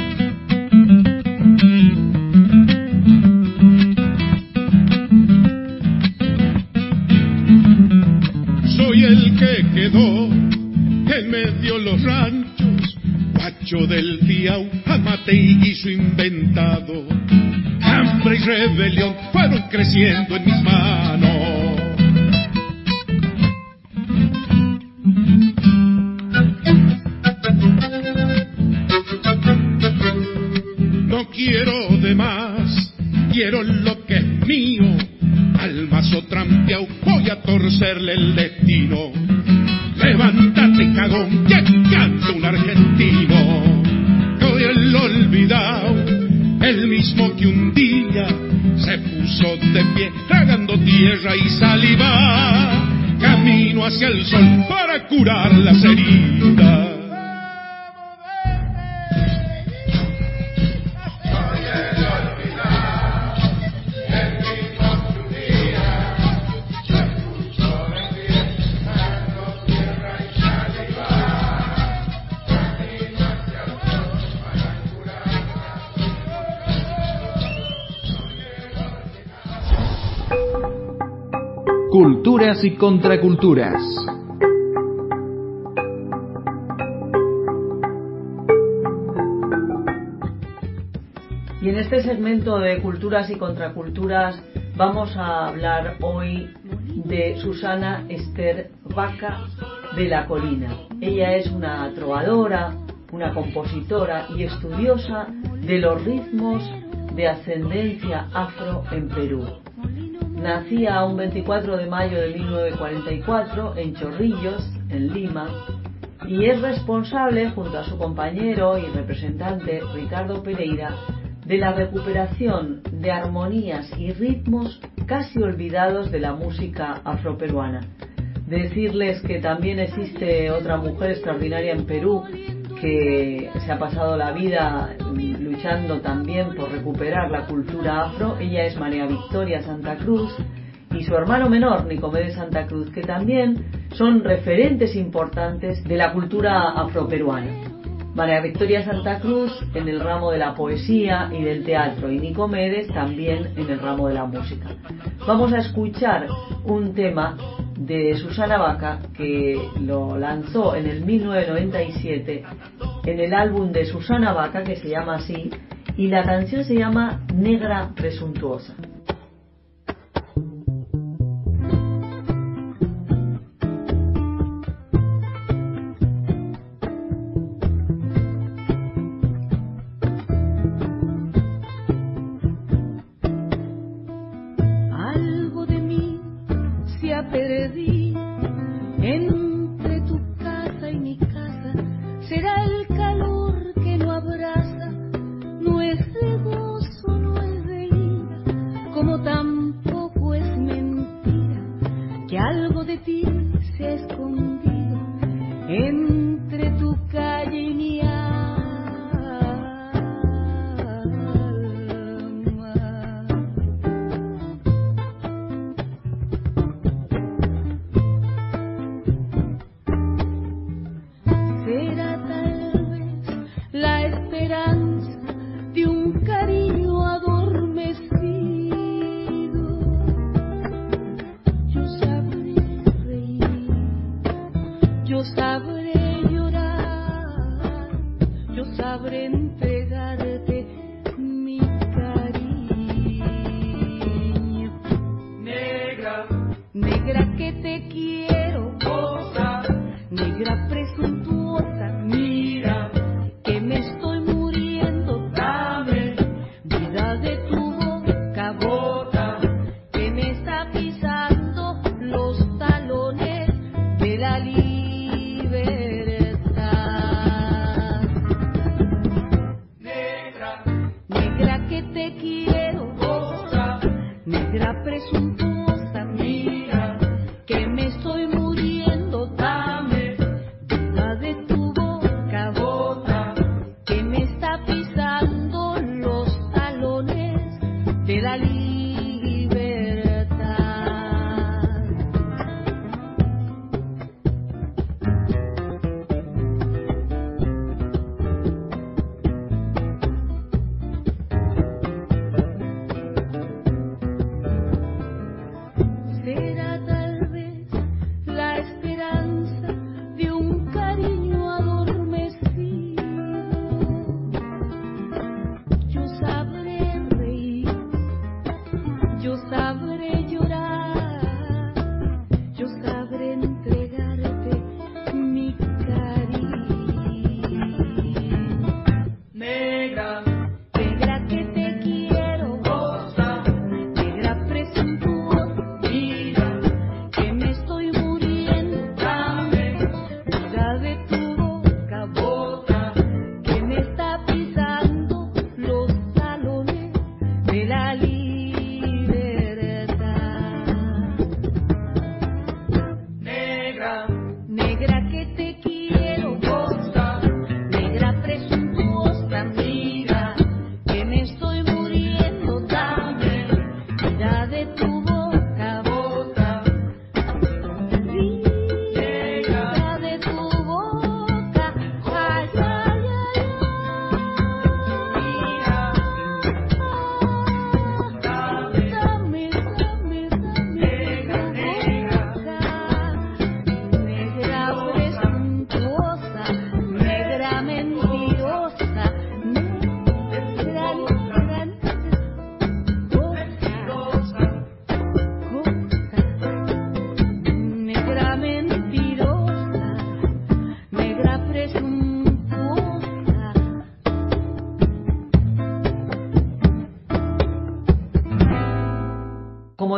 Soy el que quedó en medio los ranchos, guacho del Fiau, amate y guiso inventado. Hambre y rebelión fueron creciendo en mis manos. No quiero de más, quiero lo que es mío. Al mazo trampeao voy a torcerle el destino. Levántate, cagón, ya canta un argentino. Soy el olvidado, el mismo que un día se puso de pie, tragando tierra y saliva. Camino hacia el sol para curar las heridas. Culturas y contraculturas. Y en este segmento de Culturas y Contraculturas vamos a hablar hoy de Susana Esther Vaca de la Colina. Ella es una trovadora, una compositora y estudiosa de los ritmos de ascendencia afro en Perú. Nacía un 24 de mayo de 1944 en Chorrillos, en Lima, y es responsable, junto a su compañero y representante Ricardo Pereira, de la recuperación de armonías y ritmos casi olvidados de la música afroperuana. Decirles que también existe otra mujer extraordinaria en Perú que se ha pasado la vida luchando también por recuperar la cultura afro. Ella es María Victoria Santa Cruz y su hermano menor, Nicomedes Santa Cruz, que también son referentes importantes de la cultura afroperuana. María Victoria Santa Cruz en el ramo de la poesía y del teatro, y Nicomedes también en el ramo de la música. Vamos a escuchar un tema de Susana Baca que lo lanzó en el 1997 en el álbum de Susana Baca, que se llama así, y la canción se llama Negra Presuntuosa. Algo de mí se ha perdido entre tu casa y mi casa. Será el calor que lo abraza. No es de gozo, no es de ira, como tampoco es mentira que algo de ti se ha escondido entre tu calle y mi alma. Será tal vez la esperanza de un cariño adormecido. Yo sabré reír, yo sabré llorar, yo sabré entregarte mi cariño. Negra, negra que te quiero, cosa, negra presuntuosa, mira que me estoy muriendo, dame vida de tu boca, boca que me está pisando los talones de la libertad. Negra, negra que te quiero, cosa, negra presuntuosa, mira que me estoy muriendo, dame vida de tu boca, boca que me está pisando los talones de la libertad.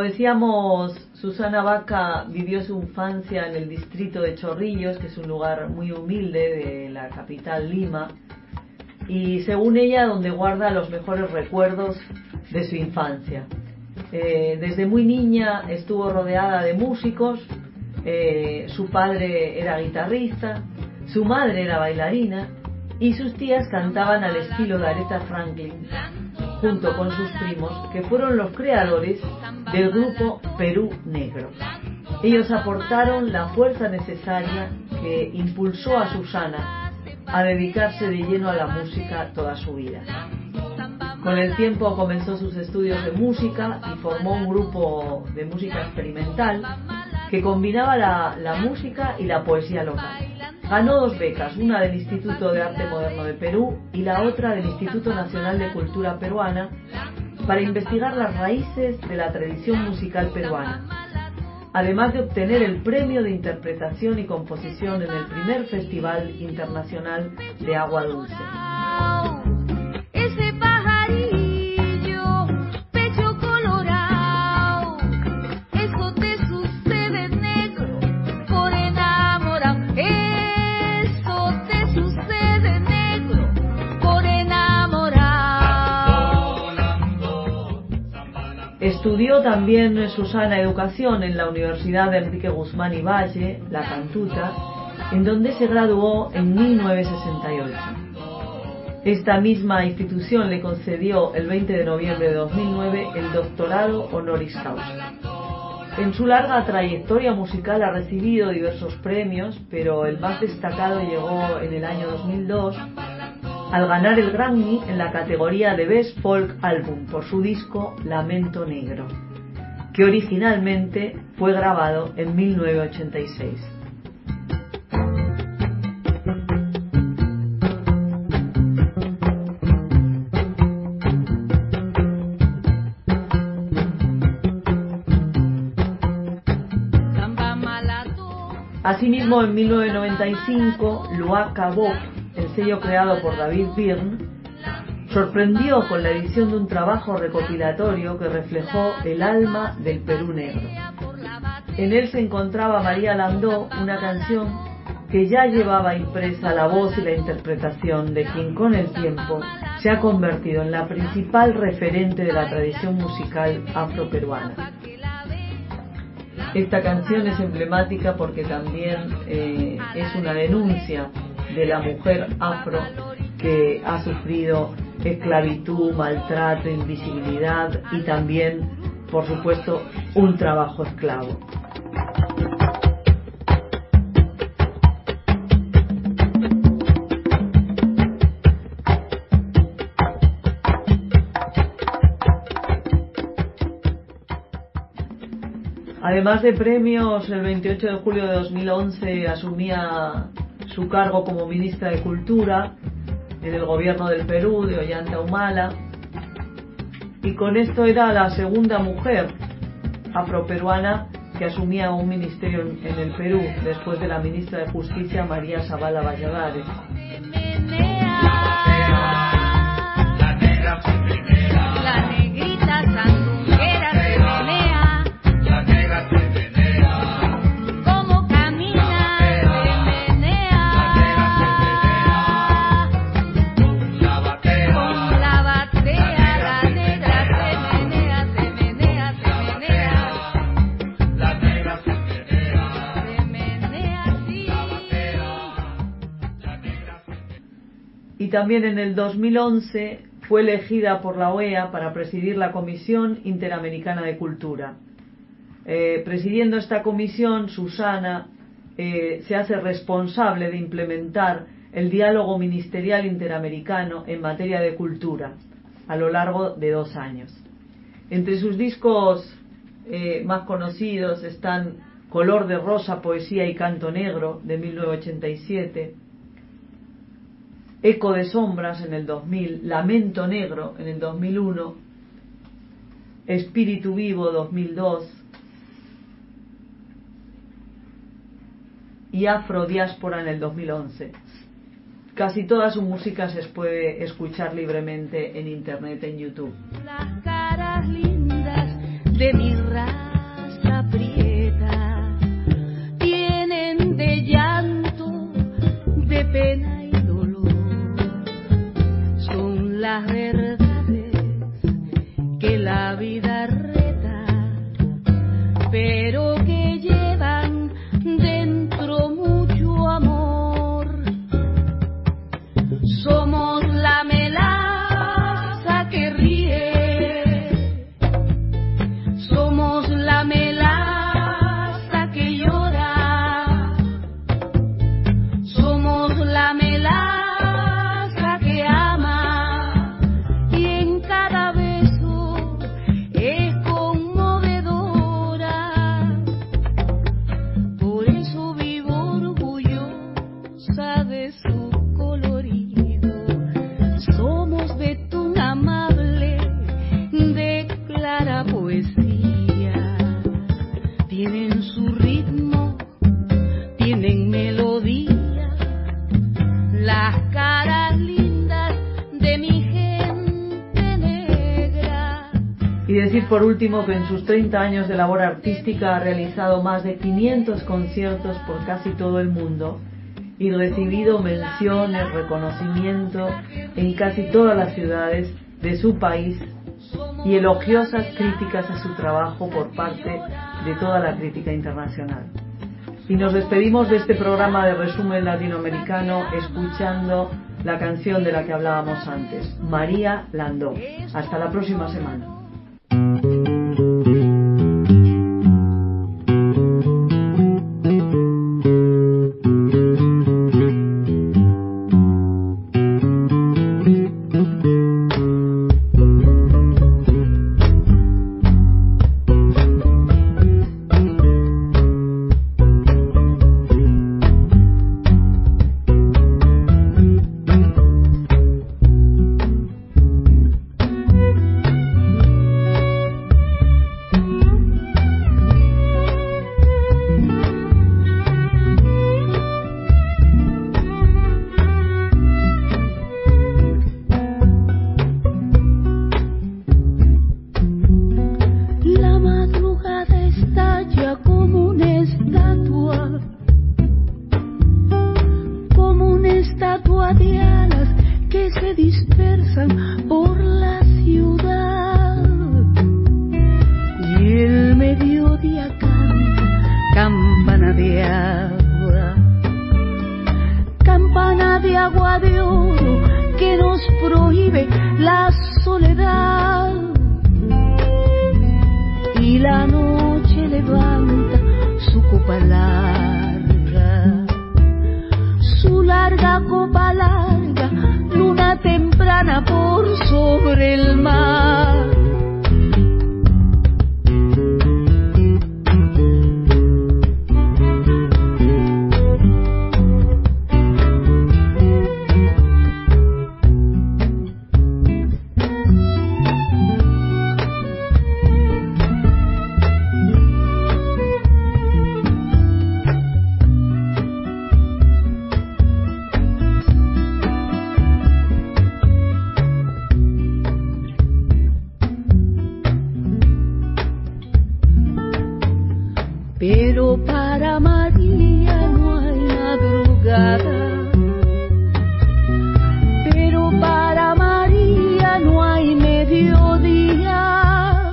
decíamos, Susana Baca vivió su infancia en el distrito de Chorrillos, que es un lugar muy humilde de la capital Lima, y según ella, donde guarda los mejores recuerdos de su infancia. Desde muy niña estuvo rodeada de músicos, su padre era guitarrista, su madre era bailarina y sus tías cantaban al estilo de Aretha Franklin, junto con sus primos, que fueron los creadores del grupo Perú Negro. Ellos aportaron la fuerza necesaria que impulsó a Susana a dedicarse de lleno a la música toda su vida. Con el tiempo comenzó sus estudios de música y formó un grupo de música experimental que combinaba la música y la poesía local. Ganó 2 becas, una del Instituto de Arte Moderno de Perú y la otra del Instituto Nacional de Cultura Peruana, para investigar las raíces de la tradición musical peruana, además de obtener el premio de interpretación y composición en el primer Festival Internacional de Agua Dulce. Ese pajarillo, pecho colorado, eso te sucede negro por enamorado. Eso te sucede negro por enamorado. Estudió también Susana educación en la Universidad de Enrique Guzmán y Valle, La Cantuta, en donde se graduó en 1968. Esta misma institución le concedió el 20 de noviembre de 2009 el doctorado honoris causa. En su larga trayectoria musical ha recibido diversos premios, pero el más destacado llegó en el año 2002 al ganar el Grammy en la categoría de Best Folk Album por su disco Lamento Negro, que originalmente fue grabado en 1986. Asimismo, en 1995, Luaca Bop, el sello creado por David Byrne, sorprendió con la edición de un trabajo recopilatorio que reflejó el alma del Perú negro. En él se encontraba María Landó, una canción que ya llevaba impresa la voz y la interpretación de quien con el tiempo se ha convertido en la principal referente de la tradición musical afroperuana. Esta canción es emblemática porque también es una denuncia de la mujer afro que ha sufrido esclavitud, maltrato, invisibilidad y también, por supuesto, un trabajo esclavo. Además de premios, el 28 de julio de 2011 asumía su cargo como ministra de Cultura en el gobierno del Perú, de Ollanta Humala, y con esto era la segunda mujer afroperuana que asumía un ministerio en el Perú, después de la ministra de Justicia María Zavala Valladares. La negrita sandunguera se menea. Como camina se menea. Con la batea la negra se menea, se menea, se menea. La negra se menea así. Y también en el 2011 fue elegida por la OEA para presidir la Comisión Interamericana de Cultura. Presidiendo esta comisión, Susana se hace responsable de implementar el diálogo ministerial interamericano en materia de cultura a lo largo de 2 años. Entre sus discos más conocidos están Color de Rosa, Poesía y Canto Negro, de 1987, Eco de Sombras en el 2000, Lamento Negro en el 2001, Espíritu Vivo 2002 y Afrodiáspora en el 2011. Casi toda su música se puede escuchar libremente en internet, en YouTube. Las caras lindas de mi raza prieta, tienen de llanto, de pena y dolor. Son las verdades que la vida reta, pero que llevan dentro mucho amor. Somos la melaza que ríe, somos la melaza que llora, somos la melaza que ama, y en cada beso es conmovedora. Por eso vivo orgullosa de su colorido. Somos betún amable de clara poesía. Tienen su ritmo, tienen melodía, las caras lindas de mi gente negra. Y decir por último que en sus 30 años de labor artística ha realizado más de 500 conciertos por casi todo el mundo y recibido menciones, reconocimiento en casi todas las ciudades de su país y elogiosas críticas a su trabajo por parte de toda la crítica internacional. Y nos despedimos de este programa de resumen latinoamericano escuchando la canción de la que hablábamos antes, María Landó. Hasta la próxima semana. Pero para María no hay madrugada, pero para María no hay mediodía,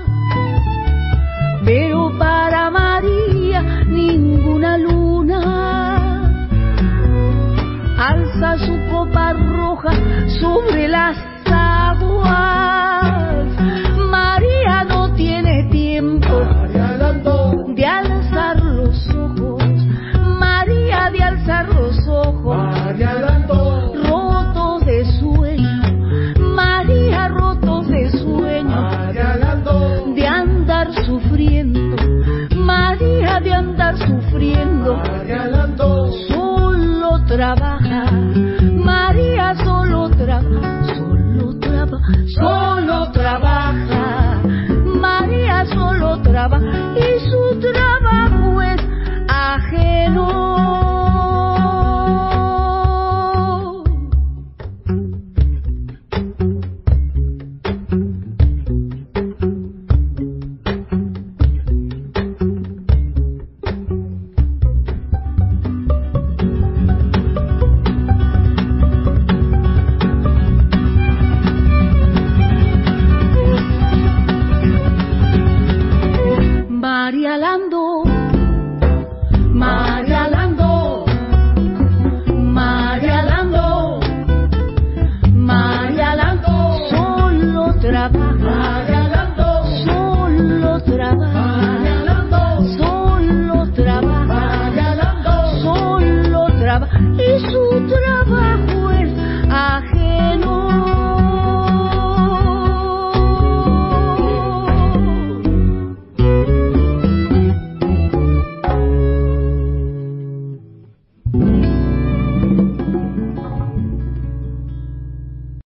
pero para María ninguna luna alza su copa roja sobre las aguas. María no tiene tiempo de alzar los ojos, María de alzar los ojos, rotos de sueño, María rotos de sueño, de andar sufriendo, María de andar sufriendo, solo trabaja, María solo trabaja, solo trabaja, María solo trabaja y su trabajo es ajeno. trabajar.